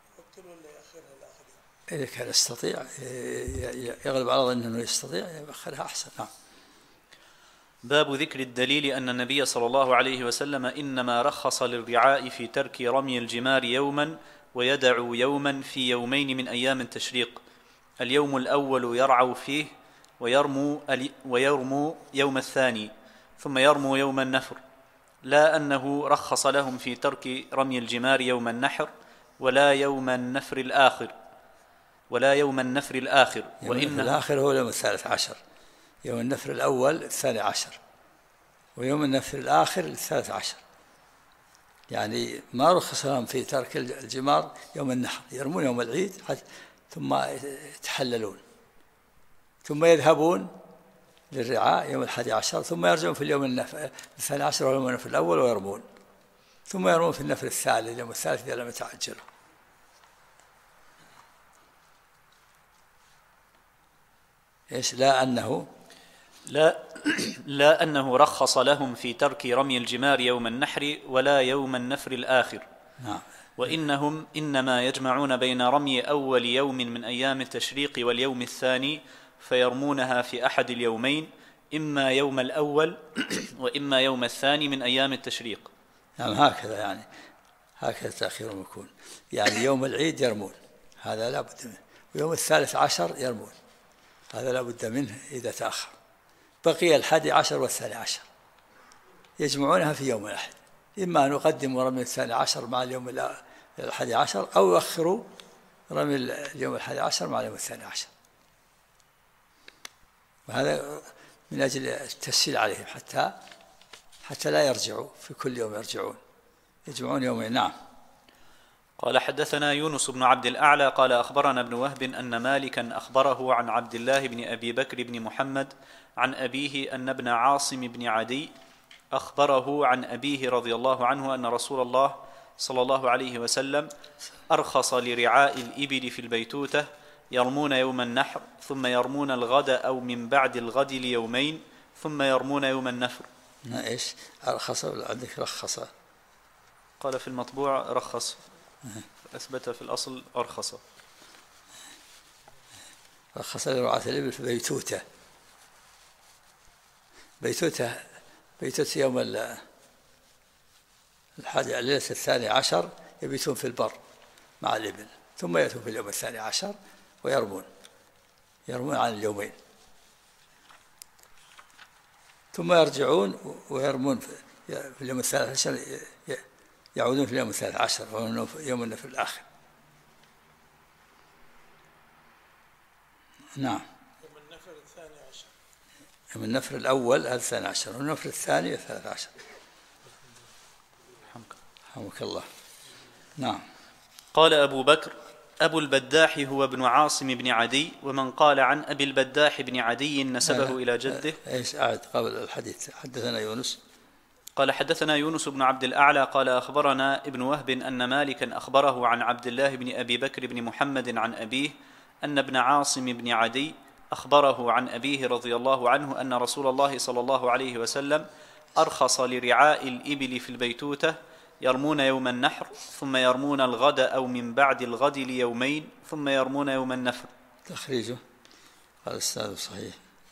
إذا كان يستطيع يغلب على ظنه أنه يستطيع يؤخرها أحسن. نعم. باب ذكر الدليل أن النبي صلى الله عليه وسلم إنما رخص للرعاء في ترك رمي الجمار يوما ويدعوا يوما في يومين من أيام التشريق. اليوم الأول يرعوا فيه ويرموا يوم الثاني ثم يرموا يوم النفر، لا أنه رخص لهم في ترك رمي الجمار يوم النحر ولا يوم النفر الآخر يوم النفر الآخر هو يوم 13، يوم النفر الأول 12، ويوم النفر الآخر 13. يعني ما رخص لهم في ترك الجمار يوم النحر، يرمون يوم العيد ثم يتحللون ثم يذهبون للرعاء يوم 11 ثم يرجعون في اليوم 12 ويوم النفر الأول ويرمون ثم يرمون في النفر الثالث اليوم الثالث إذا لم يتعجلوا. إيش؟ لا أنه رخص لهم في ترك رمي الجمار يوم النحر ولا يوم النفر الآخر. نعم. وإنهم إنما يجمعون بين رمي أول يوم من أيام التشريق واليوم الثاني فيرمونها في أحد اليومين، إما يوم الأول وإما يوم الثاني من أيام التشريق. نعم. هكذا يعني هكذا تأخيرهم يكون، يعني يوم العيد يرمون هذا لا بد منه، ويوم 13 يرمون هذا لا بد منه إذا تأخر. بقي 11 والثاني يجمعونها في يوم واحد، إما أن يقدموا رمي 12 مع اليوم 11 أو يؤخروا رمي اليوم 11 مع اليوم 12. وهذا من أجل التسهيل عليهم حتى لا يرجعوا في كل يوم يرجعون، يجمعون يومين. نعم. قال حدثنا يونس بن عبد الأعلى قال أخبرنا ابن وهب أن مالكا أخبره عن عبد الله بن أبي بكر بن محمد عن أبيه أن ابن عاصم بن عدي أخبره عن أبيه رضي الله عنه أن رسول الله صلى الله عليه وسلم أرخص لرعاء الإبل في البيتوتة يرمون يوم النحر ثم يرمون الغد أو من بعد الغد ليومين ثم يرمون يوم النفر. إيش أرخص ولا عندك رخص؟ قال في المطبوع رخص، أثبت في الأصل أرخص. رخص لرعاة الإبل في بيتوتة يوم ليلة 12 يبيتون في البر مع الإبل ثم يأتون في اليوم 12 ويرمون عن اليومين ثم يرجعون ويرمون في اليوم 13 يعودون في اليوم 13 وهو يوم النفر الآخر. نعم. يوم النفر 12 يوم النفر الأول 12 والنفر الثاني 13. رحمك الله. نعم. قال أبو بكر: أبو البداح هو ابن عاصم بن عدي، ومن قال عن أبي البداح بن عدي نسبه إلى جده. إيش أعد قبل الحديث؟ حدثنا يونس قال: حدثنا يونس بن عبد الأعلى قال أخبرنا ابن وهب أن مالكا أخبره عن عبد الله بن أبي بكر بن محمد عن أبيه أن ابن عاصم بن عدي أخبره عن أبيه رضي الله عنه أن رسول الله صلى الله عليه وسلم أرخص لرعاء الإبل في البيتوتة يرمون يوم النحر ثم يرمون الغد أو من بعد الغد ليومين ثم يرمون يوم النفر. تخريجه قال الأستاذ صحيح.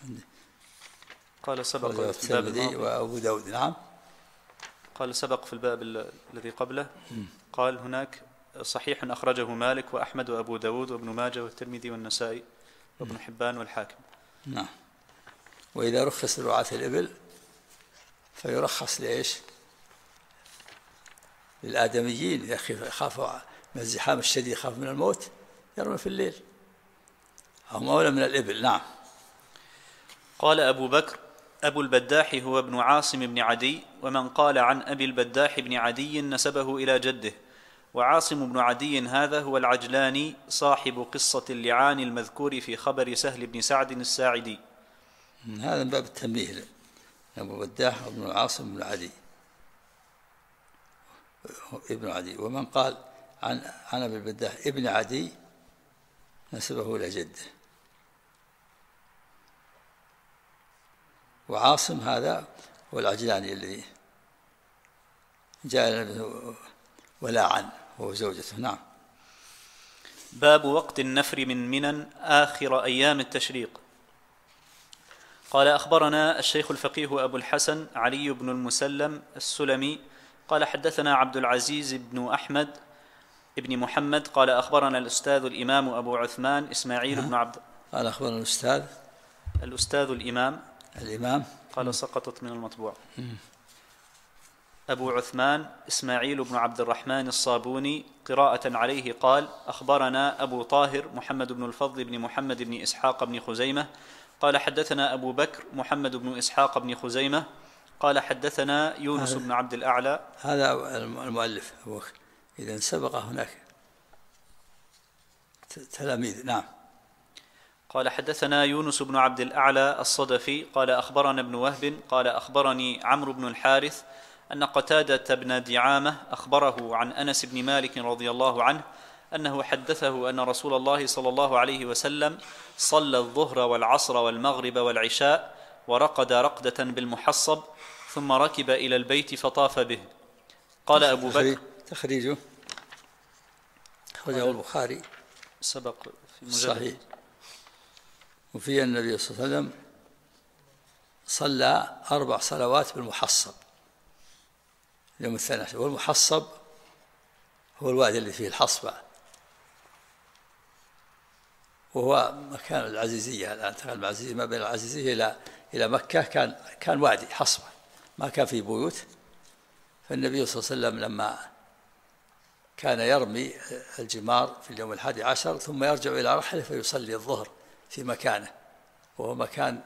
قال سبق في الباب وأبو داود. نعم. قال سبق في الباب الذي قبله قال هناك صحيح أخرجه مالك وأحمد وأبو داود وابن ماجه والترمذي والنسائي وابن حبان والحاكم. نعم. وإذا رخص لرعاة الإبل فيرخص لإيش؟ للآدميين إذا خافوا من الزحام الشديد، خاف من الموت، يرمون في الليل، هم أولى من الإبل. نعم. قال أبو بكر: أبو البداح هو ابن عاصم بن عدي، ومن قال عن أبي البداح بن عدي نسبه إلى جده. وعاصم بن عدي هذا هو العجلاني صاحب قصة اللعان المذكور في خبر سهل بن سعد الساعدي. هذا من باب التنبيه. أبو البداح ابن عاصم بن عدي ابن عدي، ومن قال عن أبي البداح ابن عدي نسبه إلى جده. وعاصم هذا هو العجلاني الذي جاء ولاعا هو زوجته. نعم. باب وقت النفر من منى آخر أيام التشريق. قال: أخبرنا الشيخ الفقيه أبو الحسن علي بن المسلم السلمي قال: حدثنا عبد العزيز بن أحمد ابن محمد قال: أخبرنا الأستاذ الإمام أبو عثمان إسماعيل بن عبد. قال: أخبرنا الأستاذ الإمام قال: سقطت من المطبوع. أبو عثمان إسماعيل بن عبد الرحمن الصابوني قراءة عليه قال: أخبرنا أبو طاهر محمد بن الفضل بن محمد بن إسحاق بن خزيمة قال: حدثنا أبو بكر محمد بن إسحاق بن خزيمة قال: حدثنا يونس بن عبد الأعلى. هذا المؤلف أبو بكر. إذن سبق هناك تلاميذ. نعم. قال: حدثنا يونس بن عبد الأعلى الصدفي قال: أخبرنا ابن وهب قال: أخبرني عمرو بن الحارث أن قتادة بن دعامة أخبره عن أنس بن مالك رضي الله عنه أنه حدثه أن رسول الله صلى الله عليه وسلم صلى الظهر والعصر والمغرب والعشاء ورقد رقدة بالمحصب ثم ركب إلى البيت فطاف به. قال أبو بكر: تخريجه أخرجه البخاري سبق في مجلد صحيح. وفي النبي صلى الله عليه وسلم صلى 4 صلوات بالمحصب يوم 12. والمحصب هو الوادي الذي فيه الحصبة، وهو مكان العزيزية الآن. العزيزية ما بين العزيزية إلى مكة كان وادي حصبة، ما كان فيه بيوت. فالنبي صلى الله عليه وسلم لما كان يرمي الجمار في اليوم 11 ثم يرجع إلى رحله فيصلي الظهر في مكانه، وهو مكان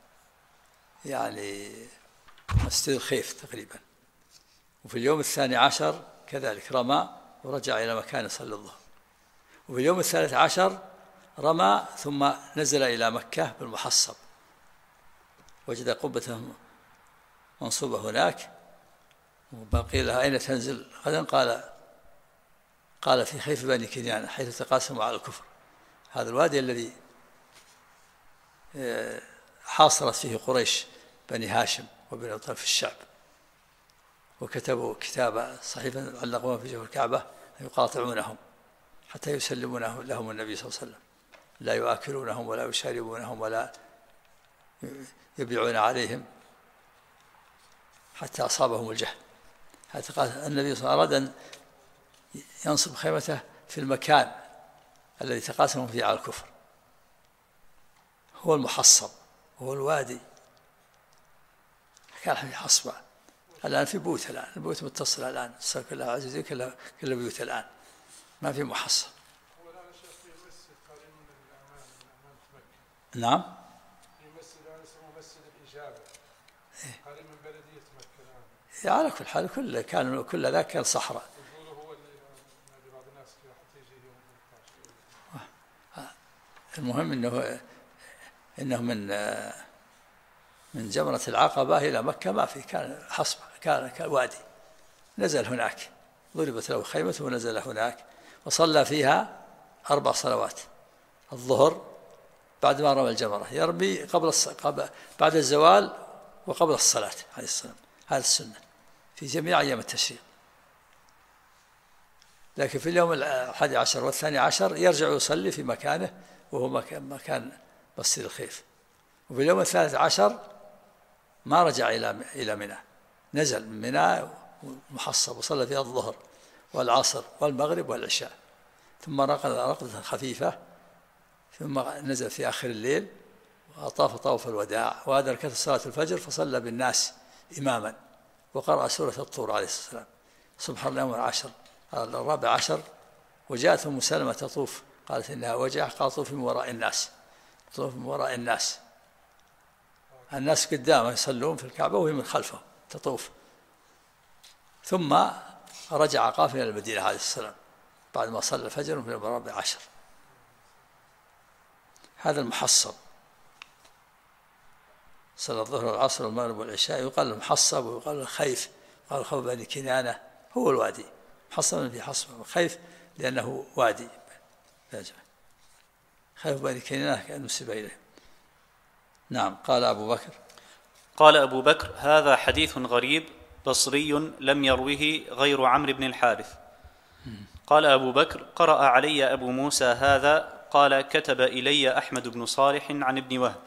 يعني مسجد الخيف تقريبا. وفي اليوم 12 كذلك رمى ورجع إلى مكان يصلي الظهر. وفي اليوم 13 رمى ثم نزل إلى مكة بالمحصب، وجد قبة منصوبة هناك، وقيل لها: أين تنزل غدا؟ قال: في خيف بني كنانة حيث تقاسموا على الكفر. هذا الوادي الذي حاصرت فيه قريش بني هاشم وبني أبي طالب الشعب، وكتبوا كتابا صحيفا علقوها في جوف الكعبة يقاطعونهم حتى يسلمون لهم النبي صلى الله عليه وسلم، لا يؤكلونهم ولا يشاربونهم ولا يبيعون عليهم حتى أصابهم الجهل. حتى قال النبي صلى الله عليه وسلم: أراد أن ينصب خيمته في المكان الذي تقاسمهم فيه على الكفر، هو المحصب، هو الوادي. كان في حصبة. الآن في بيوت، الآن البيوت متصلة الآن، صار كلها عزيزية، كلها بيوت الآن، ما في محصب. نعم. في مسجد الآن اسمه مسجد الإجابة، قريب من بلدية مكة الآن. على كل حال كل ذاك كان صحراء. المهم إنه من جمرة العقبة إلى مكة ما في، كان حصبة، كان وادي، نزل هناك، ضربت له خيمته ونزل هناك وصلى فيها 4 صلوات. الظهر بعد ما رمى الجمرة يرمي بعد الزوال وقبل الصلاة عليه السلام، هذا السنة في جميع أيام التشريق. لكن في اليوم 11 والثاني عشر يرجع يصلي في مكانه، وهو مكان مسجد الخيف. وفي اليوم 13 ما رجع إلى منى، نزل من منى محصب وصلى فيها الظهر والعصر والمغرب والعشاء، ثم رقد رقدة خفيفة، ثم نزل في آخر الليل وأطاف طوف الوداع، وأدركت صلاة الفجر فصلى بالناس إماما وقرأ سورة الطور عليه السلام، صبح اليوم 14. وجاءت أم سلمة تطوف، قالت إنها وجع، قال طوف من وراء الناس، طوف من وراء الناس، الناس قدامه يصلون في الكعبة وهي من خلفه تطوف. ثم رجع قافلا إلى المدينة عليه السلام بعد ما صلى الفجر في اليوم 14. هذا المحصب، صلى الظهر والعصر والمغرب والعشاء، يقال المحصب ويقال الخيف، قال خوف بني كنانة هو الوادي، محصب في حصبة، الخيف لأنه وادي، خيف بني كنانة كأنه نسب إليه. نعم. قال أبو بكر هذا حديث غريب بصري لم يروه غير عمرو بن الحارث. قال أبو بكر: قرأ علي أبو موسى هذا، قال: كتب إلي أحمد بن صالح عن ابن وهب.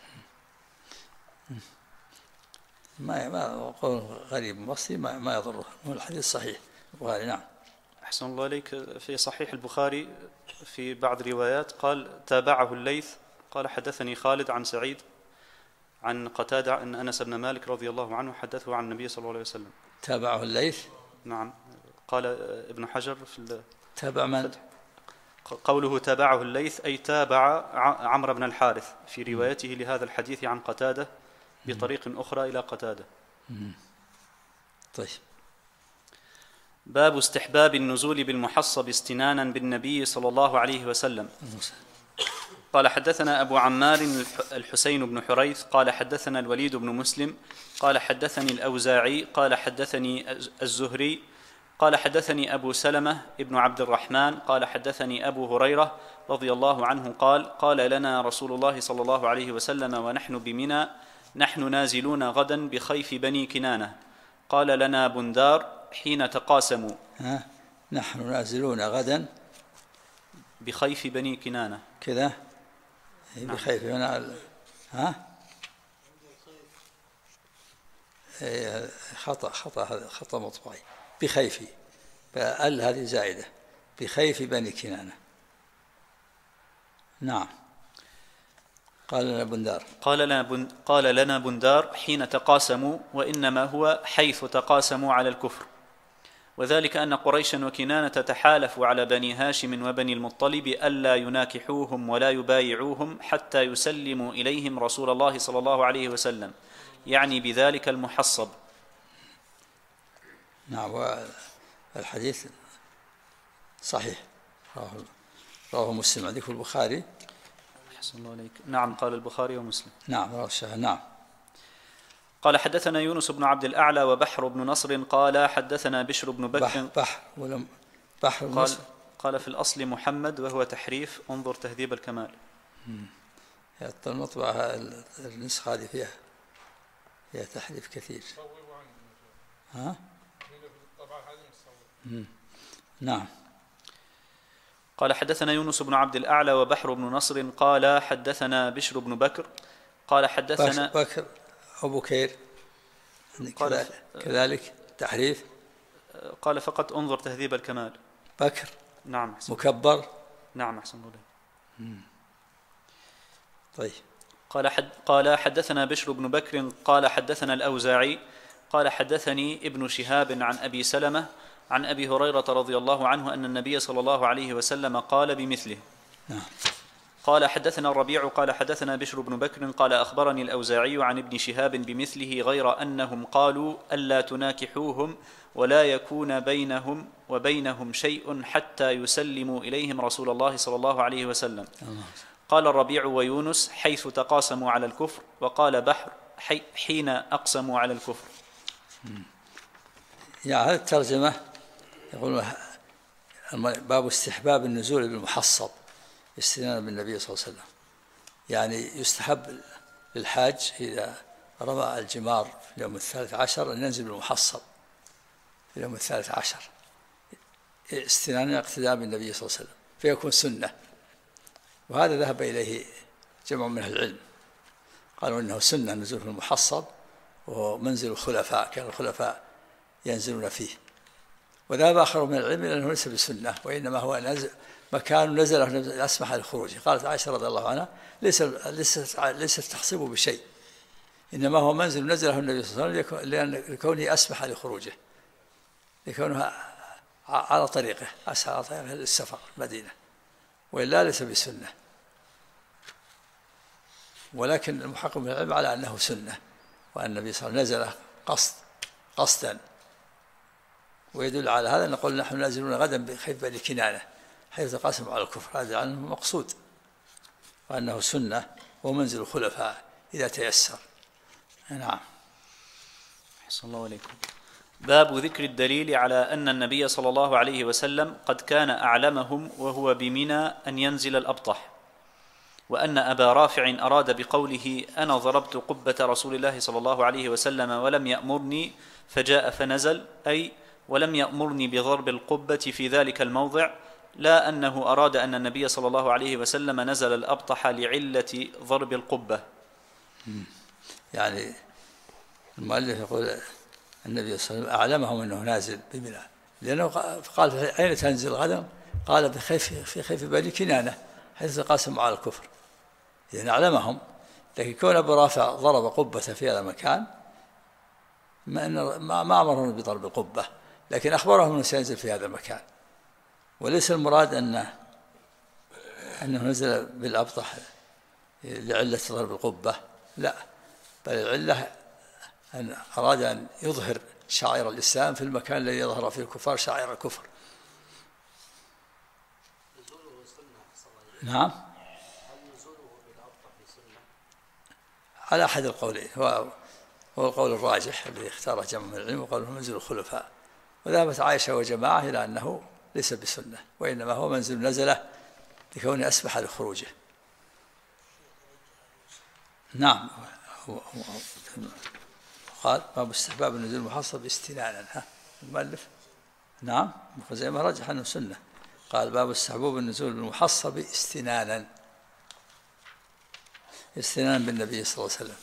ما قول غريب بصري ما يضره، هو الحديث صحيح البخاري. نعم. أحسن الله عليك. في صحيح البخاري في بعض روايات قال: تابعه الليث، قال: حدثني خالد عن سعيد عن قتادة أن أنس بن مالك رضي الله عنه حدثه عن النبي صلى الله عليه وسلم. تابعه الليث. نعم. قال ابن حجر في تابع من؟ قوله تابعه الليث أي تابع عمرو بن الحارث في روايته لهذا الحديث عن قتادة بطريق أخرى إلى قتادة. طيب. باب استحباب النزول بالمحصب استنانا بالنبي صلى الله عليه وسلم. قال: حدثنا أبو عمار الحسين بن حريث قال: حدثنا الوليد بن مسلم قال: حدثني الأوزاعي قال: حدثني الزهري قال: حدثني أبو سلمة ابن عبد الرحمن قال: حدثني أبو هريرة رضي الله عنه قال لنا رسول الله صلى الله عليه وسلم ونحن بمنى: نحن نازلون غدا بخيف بني كنانة. قال لنا بندار حين تقاسموا: نحن نازلون غدا بخيف بني كنانة كذا. بخيف هنا خطأ مطبعي، بخيف، فال هذه زائدة، بخيف بني كنانة. نعم. قال لنا بندار حين تقاسموا، وإنما هو حيث تقاسموا على الكفر، وذلك أن قريشا وكنانة تتحالف على بني هاشم وبني المطلب ألا يناكحوهم ولا يبايعوهم حتى يسلموا إليهم رسول الله صلى الله عليه وسلم، يعني بذلك المحصب. نعم. والحديث صحيح، رواه مسلم. عندك البخاري؟ أحسن الله عليك. نعم، قال البخاري ومسلم. نعم. نعم. قال: حدثنا يونس بن عبد الأعلى وبحر بن نصر قال: حدثنا بشر بن بكر. بحر قال في الأصل محمد وهو تحريف، انظر تهذيب الكمال. المطبعة النسخة هذه فيها تحريف كثير. نعم. قال: حدثنا يونس بن عبد الأعلى وبحر بن نصر قال: حدثنا بشر بن بكر قال: حدثنا بكر أو بكير كذلك تحريف. قال: فقط انظر تهذيب الكمال. بكر. نعم. أحسن. مكبر. نعم. أحسن الله. طيب. قال: حدثنا بشر بن بكر قال: حدثنا الأوزاعي قال: حدثني ابن شهاب عن أبي سلمة عن أبي هريرة رضي الله عنه أن النبي صلى الله عليه وسلم قال بمثله. نعم. قال: حدثنا الربيع قال: حدثنا بشر بن بكر قال: أخبرني الأوزاعي عن ابن شهاب بمثله، غير أنهم قالوا ألا تناكحوهم ولا يكون بينهم وبينهم شيء حتى يسلموا إليهم رسول الله صلى الله عليه وسلم. قال الربيع ويونس حيث تقاسموا على الكفر، وقال بحر حين أقسموا على الكفر. يعني هذه الترجمة يقول باب استحباب النزول بالمحصب استنانا بالنبي صلى الله عليه وسلم. يعني يستحب للحاج إذا رمى الجمار في اليوم 13 أن ينزل بالمحصب في اليوم 13 استنانا اقتداء بالنبي صلى الله عليه وسلم، فيكون سنة. وهذا ذهب إليه جمع من العلم، قالوا إنه سنة النزول في المحصب، وهو منزل الخلفاء، كان الخلفاء ينزلون فيه. وذهب آخر من العلم أنه ليس بسنة، وإنما هو مكان نزله أسمح لخروجه. قالت عائشة رضي الله عنها ليس تحسبه بشيء، إنما هو منزل نزله النبي صلى الله عليه وسلم لكونه أسمح لخروجه، لكونه على طريقه أسهل على طريقه للسفر المدينة، وإلا ليس بسنة. ولكن المحقق من العلم على أنه سنة، وأن النبي صلى الله عليه وسلم نزل قصدا. ويدل على هذا نقول نحن نازلون غدا بخيف بني كنانة حيث تقاسم على الكفر، هذا عنه مقصود، وأنه سنة ومنزل الخلفاء إذا تيسر. نعم. أحسن الله عليكم. باب ذكر الدليل على أن النبي صلى الله عليه وسلم قد كان أعلمهم وهو بمنى أن ينزل الأبطح، وأن أبا رافع أراد بقوله أنا ضربت قبة رسول الله صلى الله عليه وسلم ولم يأمرني فجاء فنزل، أي ولم يأمرني بضرب القبة في ذلك الموضع، لا أنه أراد أن النبي صلى الله عليه وسلم نزل الأبطح لعلة ضرب القبة. يعني المؤلف يقول النبي صلى الله عليه وسلم أعلمهم أنه نازل بمنى، لأنه قال أين تنزل غدا؟ قال في خيف بني كنانة حيث تقاسموا على الكفر، يعني أعلمهم. لكن كون أبو رافع ضرب قبة في هذا المكان ما أمرهم بضرب القبة، لكن أخبرهم أنه سينزل في هذا المكان. وليس المراد أنه نزل بالأبطح لعلة ضرب القبة، لا، بل العلة أن أراد أن يظهر شعائر الإسلام في المكان الذي يظهر فيه الكفار شعائر الكفر. نعم. على أحد القولين، هو القول الراجح الذي اختاره جمع من العلم، وقالوا منزل الخلفاء. وذهبت عائشة وجماعة إلى أنه ليس بسنة، وإنما هو منزل نزله لكونه أسمح لخروجه. نعم. قال باب استحباب النزول المحصب استنانا. المؤلف نعم زي ما رجح أنه سنة، قال باب استحباب النزول المحصب استنانا بالنبي صلى الله عليه وسلم.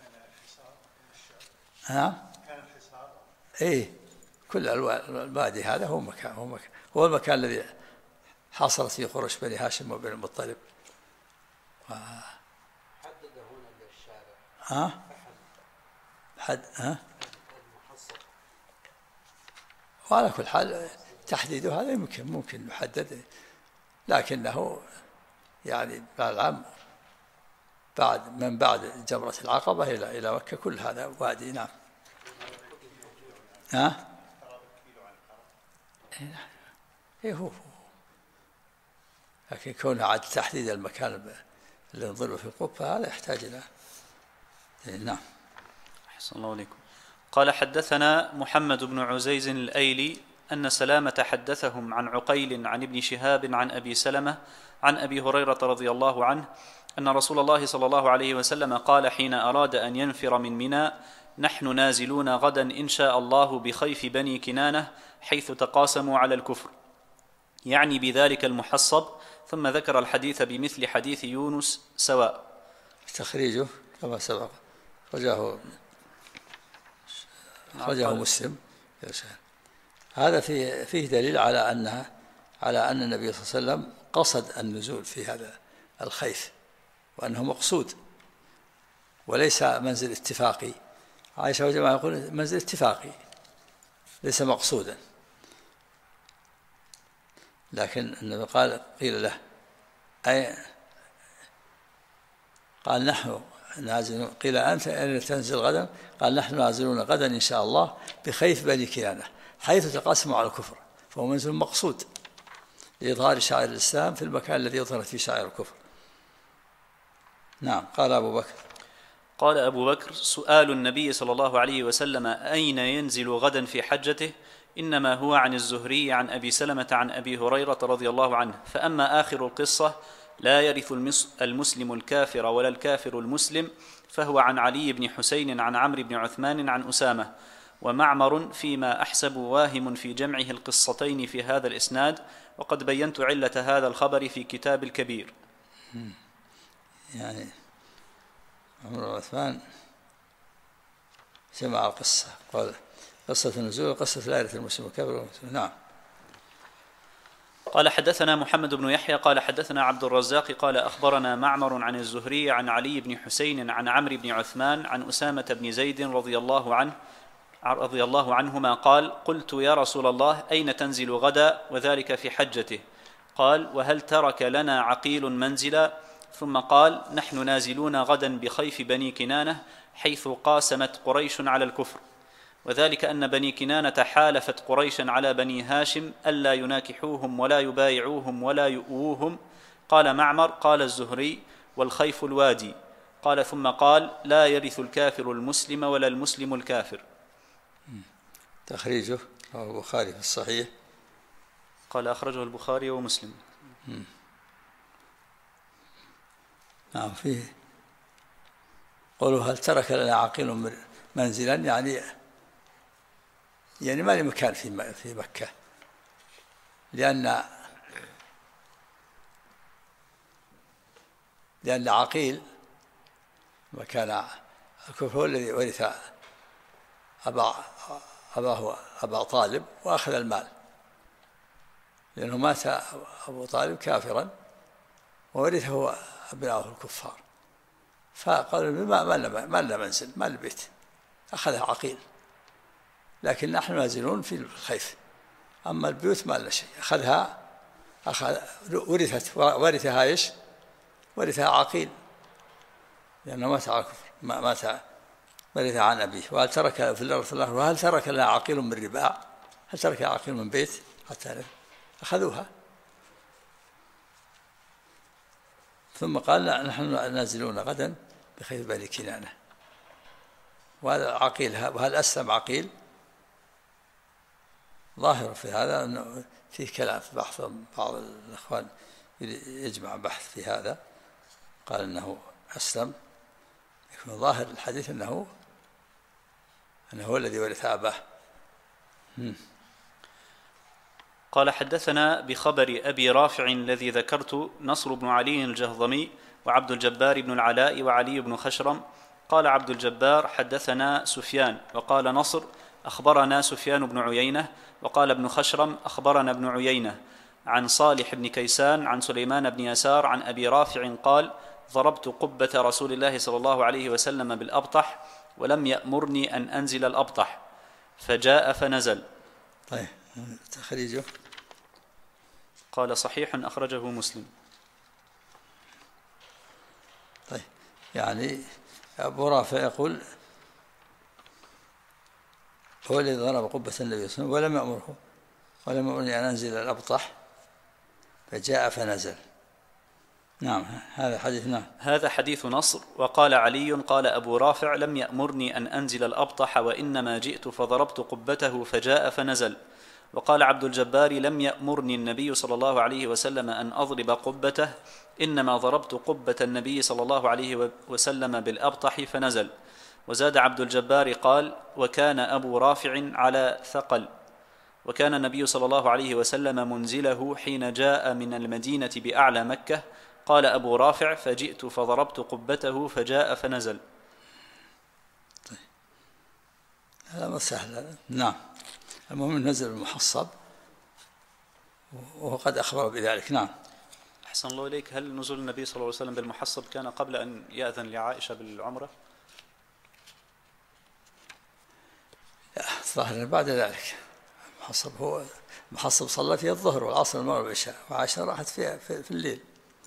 نعم. إيه كل الوادي هذا هو المكان الذي حصلت فيه قريش بني هاشم وبني المطلب. حدد هنا بالشارع. وعلى كل حال تحديده هذا ممكن يحدد، لكنه يعني العام بعد جمرة العقبة إلى مكة كل هذا وادي. نعم. إيه هو، لكن كونه عاد تحديد المكان اللي نضربه في القبة هذا يحتاج إلى. نعم. أحسن الله عليكم. قال حدثنا محمد بن عزيز الأيلي أن سلامة حدثهم عن عقيل عن ابن شهاب عن أبي سلمة عن أبي هريرة رضي الله عنه أن رسول الله صلى الله عليه وسلم قال حين أراد أن ينفر من منى نحن نازلون غدا إن شاء الله بخيف بني كنانة حيث تقاسموا على الكفر، يعني بذلك المحصب. ثم ذكر الحديث بمثل حديث يونس سواء. تخريجه كما سبق رجاه مسلم. هذا فيه دليل على أن النبي صلى الله عليه وسلم قصد النزول في هذا الخيف، وأنه مقصود وليس منزل اتفاقي. عائشة وجماعة يقول منزل اتفاقي ليس مقصودا، لكن النبي قيل له أي قال نحن نازلون، قيل أنت أين تنزل غدا؟ قال نحن نازلون غدا إن شاء الله بخيف بني كنانة حيث تقاسموا على الكفر، فهو منزل مقصود لإظهار شعائر الإسلام في المكان الذي يظهر فيه شعائر الكفر. نعم. قال أبو بكر: قال أبو بكر: سؤال النبي صلى الله عليه وسلم أين ينزل غدا في حجته إنما هو عن الزهري عن أبي سلمة عن أبي هريرة رضي الله عنه، فأما آخر القصة لا يرث المسلم الكافر ولا الكافر المسلم، فهو عن علي بن حسين عن عمرو بن عثمان عن أسامة. ومعمر فيما أحسب واهم في جمعه القصتين في هذا الإسناد، وقد بينت علة هذا الخبر في كتاب الكبير. يعني عمرو بن عثمان جمع القصة، قال قصة النزول وقصة لا يرث المسلم الكافر والمسلم. نعم. قال: حدثنا محمد بن يحيى قال حدثنا عبد الرزاق قال أخبرنا معمر عن الزهري عن علي بن حسين عن عمرو بن عثمان عن أسامة بن زيد رضي الله عنهما قال: قلت يا رسول الله أين تنزل غدا وذلك في حجته؟ قال: وهل ترك لنا عقيل منزلا؟ ثم قال: نحن نازلون غدا بخيف بني كنانة حيث قاسمت قريش على الكفر، وذلك أن بني كنانة حالفت قريشا على بني هاشم ألا يناكحوهم ولا يبايعوهم ولا يؤووهم. قال معمر: قال الزهري: والخيف الوادي. قال ثم قال: لا يرث الكافر المسلم ولا المسلم الكافر. تخريجه رواه البخاري في الصحيح. قال: أخرجه البخاري ومسلم. نعم. فيه قولوا: هل ترك لنا عقيل منزلا؟ يعني ما لي مكان في مكة، لأن عقيل وكان الكفر هو الذي ورث أبا طالب وأخذ المال، لأنه مات أبو طالب كافرا وورثه أبناؤه الكفار، فقالوا: ما لنا منزل، ما لنا بيت، أخذها عقيل، لكن نحن نازلون في الخيف، أما البيوت ما لنا شيء. ورثها إيش؟ ورثها عقيل، لأنه مات على الكفر، ورثها عن أبيه. وهل ترك في الأرض الله، وهل ترك لنا عقيل من رباع؟ هل ترك عقيل من بيت؟ حتى أخذوها. ثم قال: نحن نازلون غدا بخيف بني كنانة. وهذا عقيل، وهل أسلم عقيل؟ ظاهر في هذا أنه فيه كلام في بحث، بعض الأخوان يجمع بحث في هذا، قال أنه أسلم، يكون ظاهر الحديث أنه هو الذي ورث أباه. قال: حدثنا بخبر أبي رافع الذي ذكرت نصر بن علي الجهضمي وعبد الجبار بن العلاء وعلي بن خشرم. قال عبد الجبار: حدثنا سفيان. وقال نصر: أخبرنا سفيان بن عيينة. وقال ابن خشرم: أخبرنا ابن عيينة عن صالح بن كيسان عن سليمان بن يسار عن أبي رافع قال: ضربت قبة رسول الله صلى الله عليه وسلم بالأبطح ولم يأمرني أن أنزل الأبطح، فجاء فنزل. طيب، تخريجه. قال: صحيح، أخرجه مسلم. طيب، يعني أبو رافع يقول: هو الذي ضرب قبة النبي صلى الله عليه وسلم ولم يأمرني أن أنزل الأبطح، فجاء فنزل. نعم، هذا حديث. نعم، هذا حديث نصر. وقال علي: قال أبو رافع: لم يأمرني أن أنزل الأبطح، وإنما جئت فضربت قبته فجاء فنزل. وقال عبد الجبار: لم يأمرني النبي صلى الله عليه وسلم أن أضرب قبته، إنما ضربت قبة النبي صلى الله عليه وسلم بالأبطح فنزل. وزاد عبد الجبار قال: وكان أبو رافع على ثقل، وكان النبي صلى الله عليه وسلم منزله حين جاء من المدينة بأعلى مكة. قال أبو رافع: فجئت فضربت قبته فجاء فنزل. طيب، هذا ما سهل. نعم، المهم نزل المحصب وقد أخبر بذلك. نعم. أحسن الله إليك. هل نزول النبي صلى الله عليه وسلم بالمحصب كان قبل أن يأذن لعائشة بالعمرة؟ ظاهر بعد ذلك. المحصب صلى فيه الظهر والعصر والمغرب والعشاء، وعائشة راحت فيها في الليل.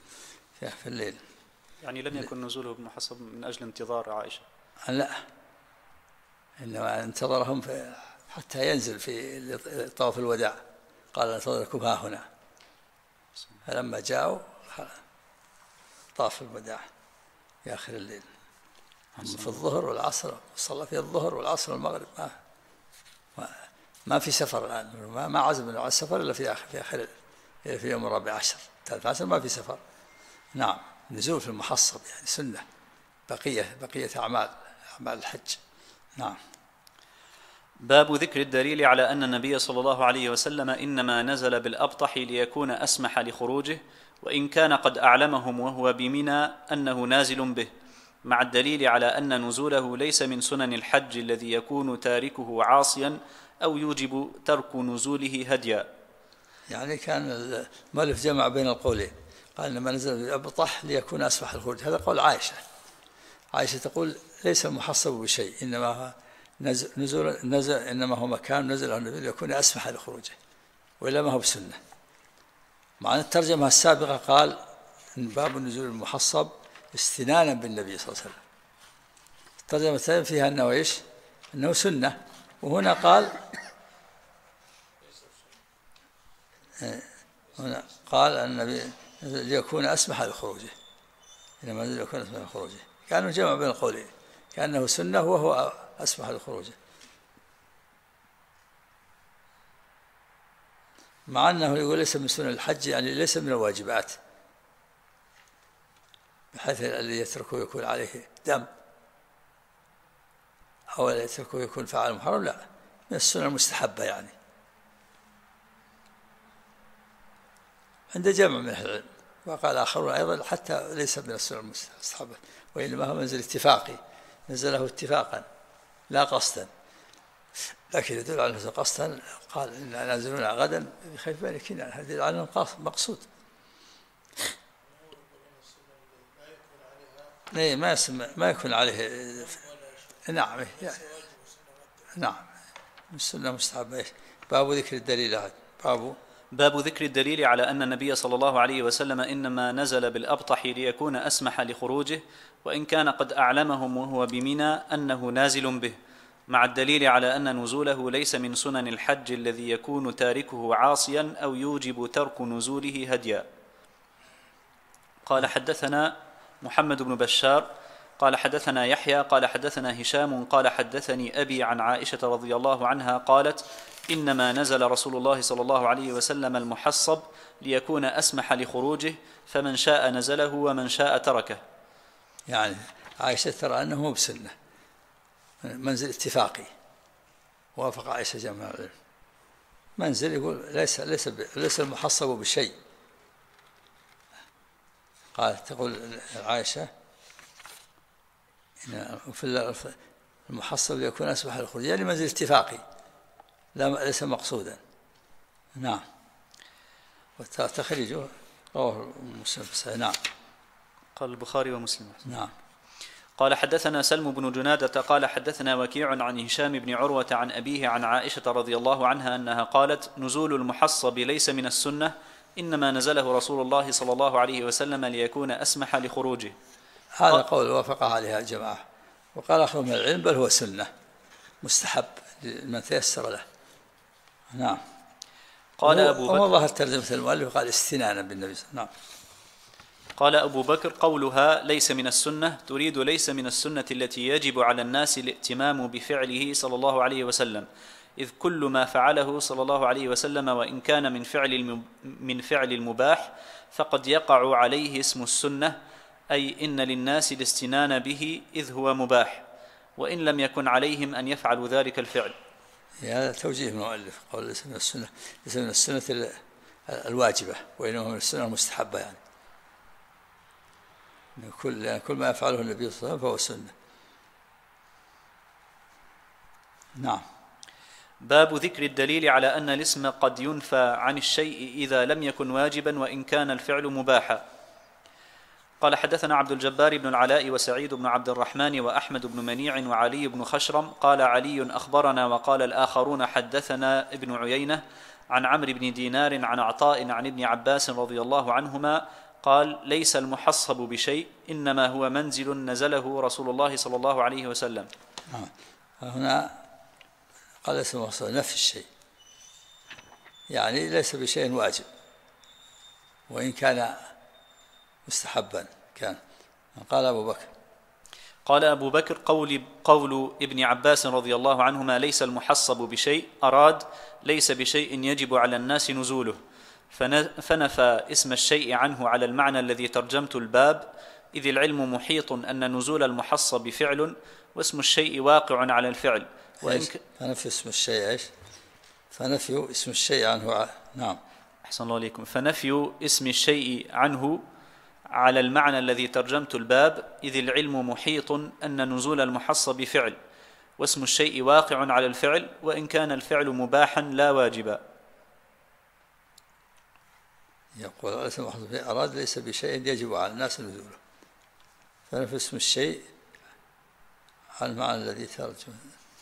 يعني لم يكن نزوله بالمحصب من أجل انتظار عائشة؟ لا، إنما انتظرهم حتى ينزل في طواف الوداع، قال: انتظركم ها هنا. فلما جاءوا طاف الوداع. في آخر الليل. في الظهر والعصر صلى في الظهر والعصر والمغرب، ما في سفر الآن، ما عزم على السفر إلا في آخر في يوم 14 13 ما في سفر. نعم، نزول في المحصب يعني سنة، بقية أعمال الحج. نعم. باب ذكر الدليل على أن النبي صلى الله عليه وسلم إنما نزل بالأبطح ليكون أسمح لخروجه، وإن كان قد أعلمهم وهو بمنى أنه نازل به، مع الدليل على أن نزوله ليس من سنن الحج الذي يكون تاركه عاصيا أو يوجب ترك نزوله هديا. يعني كان المؤلف جمع بين القولين، قال إنما نزل بالأبطح ليكون أسمح الخروج، هذا قول عائشة تقول ليس المحصب بشيء، إنما نزل إنما هو مكان نزله النبي ليكون أسمح لخروجه، وإلا ما هو بسنة. مع الترجمة السابقة قال إن باب النزول المحصب استنانا بالنبي صلى الله عليه وسلم. الترجمة الثانية فيها أنه إيش؟ أنه سنة، وهنا قال النبي ليكون أسمح لخروجه، إنما نزل ليكون أسمح لخروجه، كانوا جمع بين القولين، كأنه سنة وهو أسمح لخروجه، مع أنه يقول ليس من سنن الحج، يعني ليس من الواجبات، بحيث الذي يتركه يكون عليه دم، أو الذي يتركه يكون فعل محرم، لا، من السنن المستحبة يعني، عند جمع من أهل العلم. وقال آخرون أيضا حتى ليس من السنن المستحبة، وإنما هو منزل اتفاقي، نزله اتفاقا لا قصدا، لكن يدل على أنه قصدا. قال إننا نازلون غدا بخيف بني كنانة، هذا يدل على أنه مقصود. ما يكون عليه. نعم يعني. نعم، السنة مستحبة. باب ذكر الدليلات. باب ذكر الدليل على أن النبي صلى الله عليه وسلم إنما نزل بالأبطح ليكون أسمح لخروجه، وإن كان قد أعلمهم وهو بمنى أنه نازل به، مع الدليل على أن نزوله ليس من سنن الحج الذي يكون تاركه عاصيا أو يوجب ترك نزوله هديا. قال حدثنا محمد بن بشار قال حدثنا يحيى قال حدثنا هشام قال حدثني أبي عن عائشة رضي الله عنها قالت إنما نزل رسول الله صلى الله عليه وسلم المحصب ليكون أسمح لخروجه، فمن شاء نزله ومن شاء تركه. يعني عائشة ترى أنه بسنة، منزل اتفاقي، وافق عائشة جمع العلم، منزل يقول ليس المحصب بشيء. قالت تقول عائشة في المحصب ليكون أسمح للخروج، يعني منزل اتفاقي ليس مقصودا. نعم. وتخريجه رواه مسلم. نعم. قال البخاري ومسلم. نعم. قال حدثنا سلم بن جنادة قال حدثنا وكيع عن هشام بن عروة عن أبيه عن عائشة رضي الله عنها أنها قالت نزول المحصب ليس من السنة، إنما نزله رسول الله صلى الله عليه وسلم ليكون أسمح لخروجه. هذا قول وافق عليها الجماعة، وقال آخر من العلم بل هو سنة مستحب لمن تيسر له. نعم. قال أبو بكر والله ترجمة المؤلف قال استنانا بالنبي. نعم. قال أبو بكر قولها ليس من السنة تريد ليس من السنة التي يجب على الناس الائتمام بفعله صلى الله عليه وسلم، إذ كل ما فعله صلى الله عليه وسلم وإن كان من فعل المباح فقد يقع عليه اسم السنة، أي إن للناس الاستنان به إذ هو مباح، وإن لم يكن عليهم أن يفعلوا ذلك الفعل. هذا توجيه من المؤلف، قول ليس من السنة، ليس من السنة الواجبة، وإنما من السنة المستحبة، يعني كل ما يفعله النبي صلى الله عليه وسلم فهو سنة. نعم. باب ذكر الدليل على أن الاسم قد ينفى عن الشيء إذا لم يكن واجبا وإن كان الفعل مباحا. قال حدثنا عبد الجبار بن العلاء وسعيد بن عبد الرحمن وأحمد بن منيع وعلي بن خشرم قال علي أخبرنا، وقال الآخرون حدثنا ابن عيينة عن عمرو بن دينار عن عطاء عن ابن عباس رضي الله عنهما قال ليس المحصب بشيء، إنما هو منزل نزله رسول الله صلى الله عليه وسلم. هنا قال ليس المحصب نفي الشيء، يعني ليس بشيء واجب وإن كان مستحبا كان، قال أبو بكر. قال أبو بكر: قول ابن عباس رضي الله عنهما ليس المحصب بشيء، أراد ليس بشيء يجب على الناس نزوله، فنفى اسم الشيء عنه على المعنى الذي ترجمت الباب، إذ العلم محيط أن نزول المحصب فعل، واسم الشيء واقع على الفعل. فنفي اسم الشيء إيش؟ فنفي اسم الشيء عنه. نعم، أحسن الله عليكم. فنفي اسم الشيء عنه على المعنى الذي ترجمت الباب، إذ العلم محيط أن نزول المحصب فعل، واسم الشيء واقع على الفعل، وإن كان الفعل مباحا لا واجبا. يقول أراد ليس بشيء يجب على الناس نزوله، فنفي اسم الشيء عن المعنى الذي ترجم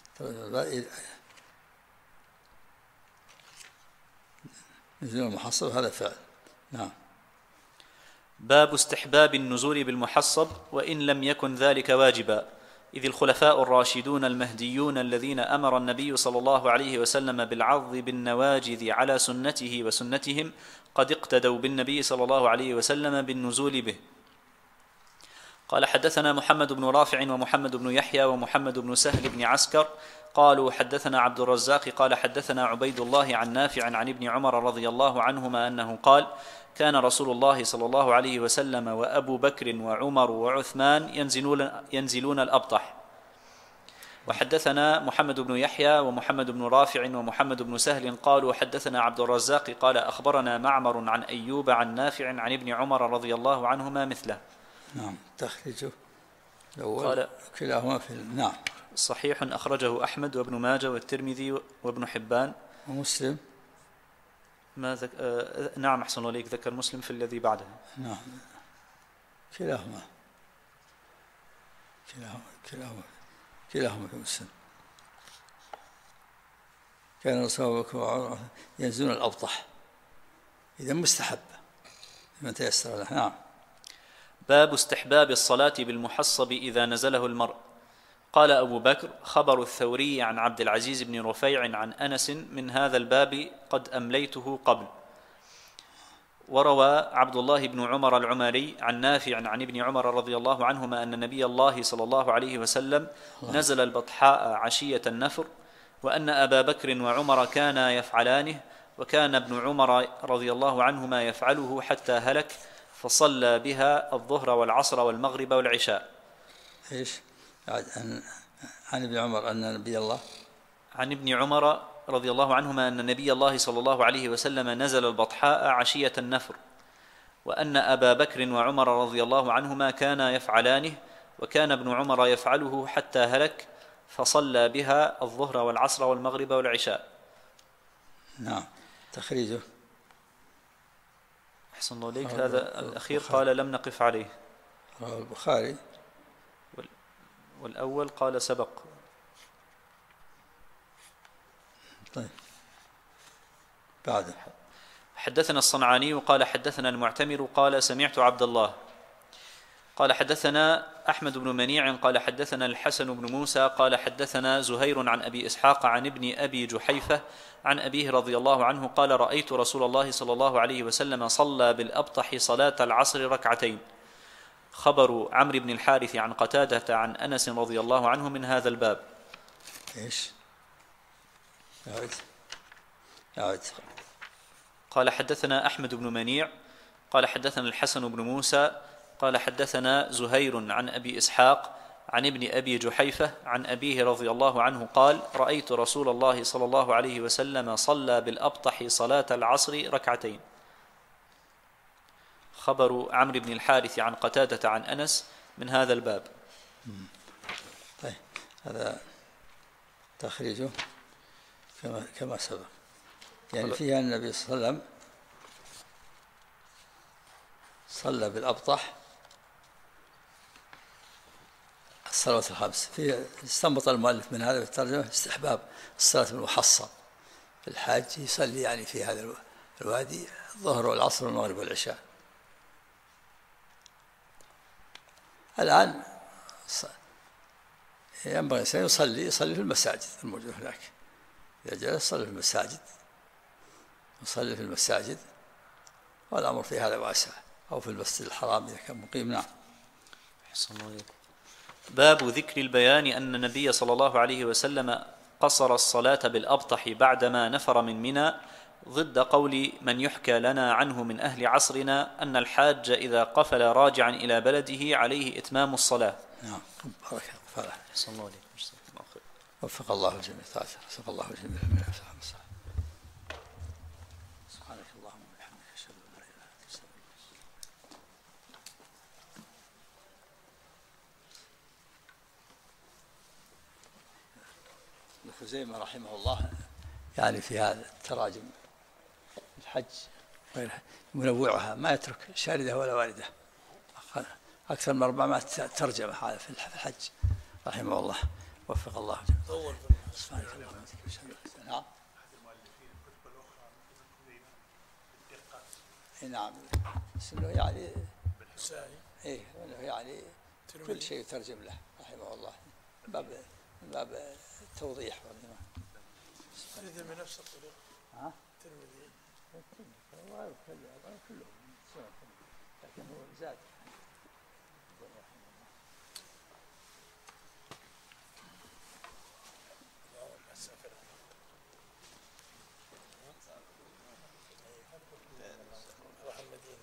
نزول المحصب هذا فعل. نعم. باب استحباب النزول بالمحصب وإن لم يكن ذلك واجبا، إذ الخلفاء الراشدون المهديون الذين أمر النبي صلى الله عليه وسلم بالعض بالنواجذ على سنته وسنتهم قد اقتدوا بالنبي صلى الله عليه وسلم بالنزول به. قال حدثنا محمد بن رافع ومحمد بن يحيى ومحمد بن سهل بن عسكر قالوا حدثنا عبد الرزاق قال حدثنا عبيد الله عن نافع عن ابن عمر رضي الله عنهما أنه قال: كان رسول الله صلى الله عليه وسلم وأبو بكر وعمر وعثمان ينزلون الأبطح. وحدثنا محمد بن يحيى ومحمد بن رافع ومحمد بن سهل قالوا حدثنا عبد الرزاق قال أخبرنا معمر عن أيوب عن نافع عن ابن عمر رضي الله عنهما مثله. نعم. تخرجه الأول كلاهما في نعم صحيح أخرجه أحمد وابن ماجه والترمذي وابن حبان ومسلم. نعم أحسن الله عليك، ذكر مسلم في الذي بعده. نعم. كلاهما في مسلم. كان رسول الله ينزلون الأبطح، إذا مستحب لمن تيسر له. نعم. باب استحباب الصلاة بالمحصب إذا نزله المرء. قال أبو بكر: خبر الثوري عن عبد العزيز بن رفيع عن أنس من هذا الباب قد أمليته قبل. وروى عبد الله بن عمر العمري عن نافع عن ابن عمر رضي الله عنهما أن نبي الله صلى الله عليه وسلم نزل البطحاء عشية النفر، وأن أبا بكر وعمر كانا يفعلانه، وكان ابن عمر رضي الله عنهما يفعله حتى هلك، فصلى بها الظهر والعصر والمغرب والعشاء. إيش؟ عن ابن عمر أن نبي الله عن ابن عمر رضي الله عنهما أن نبي الله صلى الله عليه وسلم نزل البطحاء عشية النفر، وأن أبا بكر وعمر رضي الله عنهما كانا يفعلانه، وكان ابن عمر يفعله حتى هلك، فصلى بها الظهر والعصر والمغرب والعشاء. نعم. تخريجه أحسن الله عليك. هذا الأخير قال لم نقف عليه. رواه البخاري. والأول قال سبق. طيب بعده. حدثنا الصنعاني قال حدثنا المعتمر قال سمعت عبد الله قال حدثنا أحمد بن منيع قال حدثنا الحسن بن موسى قال حدثنا زهير عن أبي إسحاق عن ابن أبي جحيفة عن أبيه رضي الله عنه قال: رأيت رسول الله صلى الله عليه وسلم صلى بالأبطح صلاة العصر ركعتين. خبر عمرو بن الحارث عن قتادة عن أنس رضي الله عنه من هذا الباب. إيش؟ أعد. قال حدثنا أحمد بن منيع قال حدثنا الحسن بن موسى قال حدثنا زهير عن أبي إسحاق عن ابن أبي جحيفة عن أبيه رضي الله عنه قال: رأيت رسول الله صلى الله عليه وسلم صلى بالأبطح صلاة العصر ركعتين. خبر عمرو بن الحارث عن قتادة عن أنس من هذا الباب. طيب هذا تخريجه كما سبق، يعني فيها النبي صلى الله عليه وسلم صلى بالأبطح الصلاة الخمس. في استنبط المؤلف من هذا في الترجمة استحباب الصلاة بالمحصب في الحاج، يصلي يعني في هذا الوادي الظهر والعصر والمغرب والعشاء. الآن ينبغي الإنسان يصلي في المساجد الموجودة هناك، إذا جلس يصلي في المساجد، يصلي في المساجد، والأمر في هذا واسع، أو في المسجد الحرام إذا كان مقيم. نعم. باب ذكر البيان أن النبي صلى الله عليه وسلم قصر الصلاة بالأبطح بعدما نفر من منى، ضد قول من يحكى لنا عنه من أهل عصرنا أن الحاج إذا قفل راجعا إلى بلده عليه إتمام الصلاة. نعم. بارك الله. صلى الله عليه وسلم. وفق الله الجميع. وفق الله الجميع من أفهم الصلاة. سبحانك اللهم وبحمدك أشهد أن لا إله إلا أنت أستغفرك. ابن خزيمة رحمه الله يعني في هذا التراجم الحج غيرها منوعها، ما يترك شاردة ولا واردة، أكثر من 400 ترجمة هذا في الحج رحمه الله. وفق الله جميعا. نعم. نعم. يعني إيه يعني كل شيء يترجم له رحمه الله من باب التوضيح. هذا من نفس الطريق. ها؟ الترمذي. الله كله لكن هو زاد. راح المدينة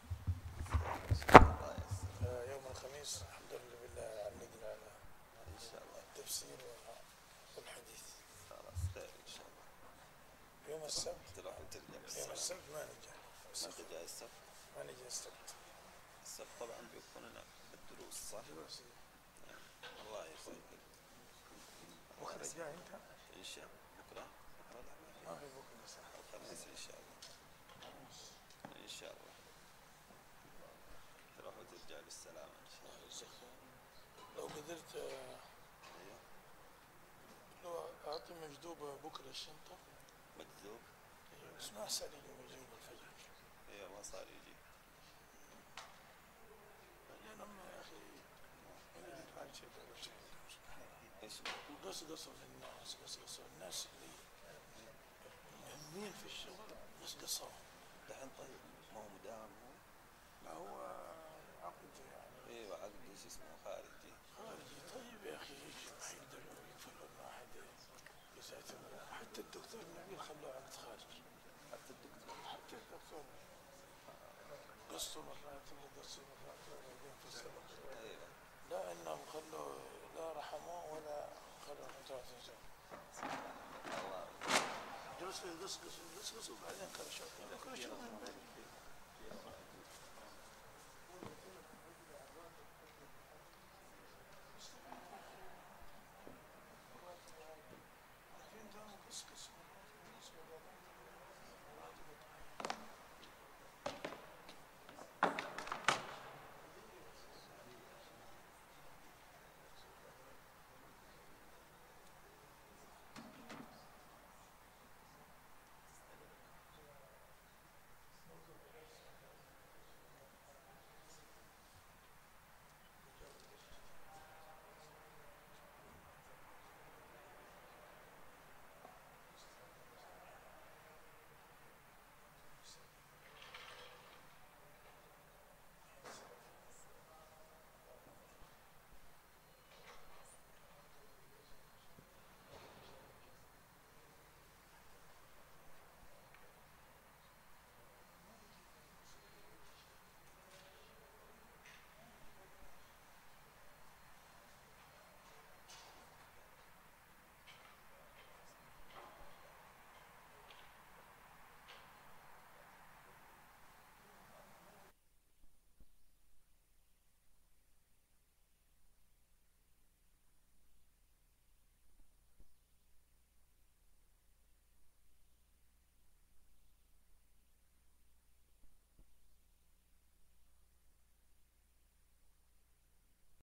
يوم الخميس. الحمد لله بالله علقنا على إن شاء الله التفسير والحديث. خلاص خير إن شاء الله. يوم السبت تروح ترجع. يوم السبت ما نجي. ما جاء السبت. ما نجي السبت. السبت طبعا بيكون هناك الدروس صح؟ دروسي. الله يخليك. بكرة جاي أنت؟ إن شاء الله. بكرة؟ ما في بكرة صح. الخميس إن شاء الله. إن شاء الله. تروح وترجع بالسلامة إن شاء الله. لو قدرت لو أعطي مجذوبة بكرة الشنطة. مجذوب؟ بس ما أحسن لي مجذوب الفجر. إيه ما صار يجي. لأن أما يا أخي ما شيء إيش؟ قص في الناس قص الناس اللي مهمين في الشغل قصهم. دحين طيب ما هو مداوم هو؟ ما هو عقد يعني. ايوه عقد ايش اسمه خارجي. طيب يا اخي ما يقدروا يقفلوا واحد يساعدهم. حتى الدكتور نبيل خلوه عقد خارجي. حتى الدكتور قصوا مرات وبعدين فسروا. ايوه. لا انهم خلوا لا رحموه ولا خلوا متوسط. جلسوا يقصقصوا وبعدين كرشوا كل شيء من بالي.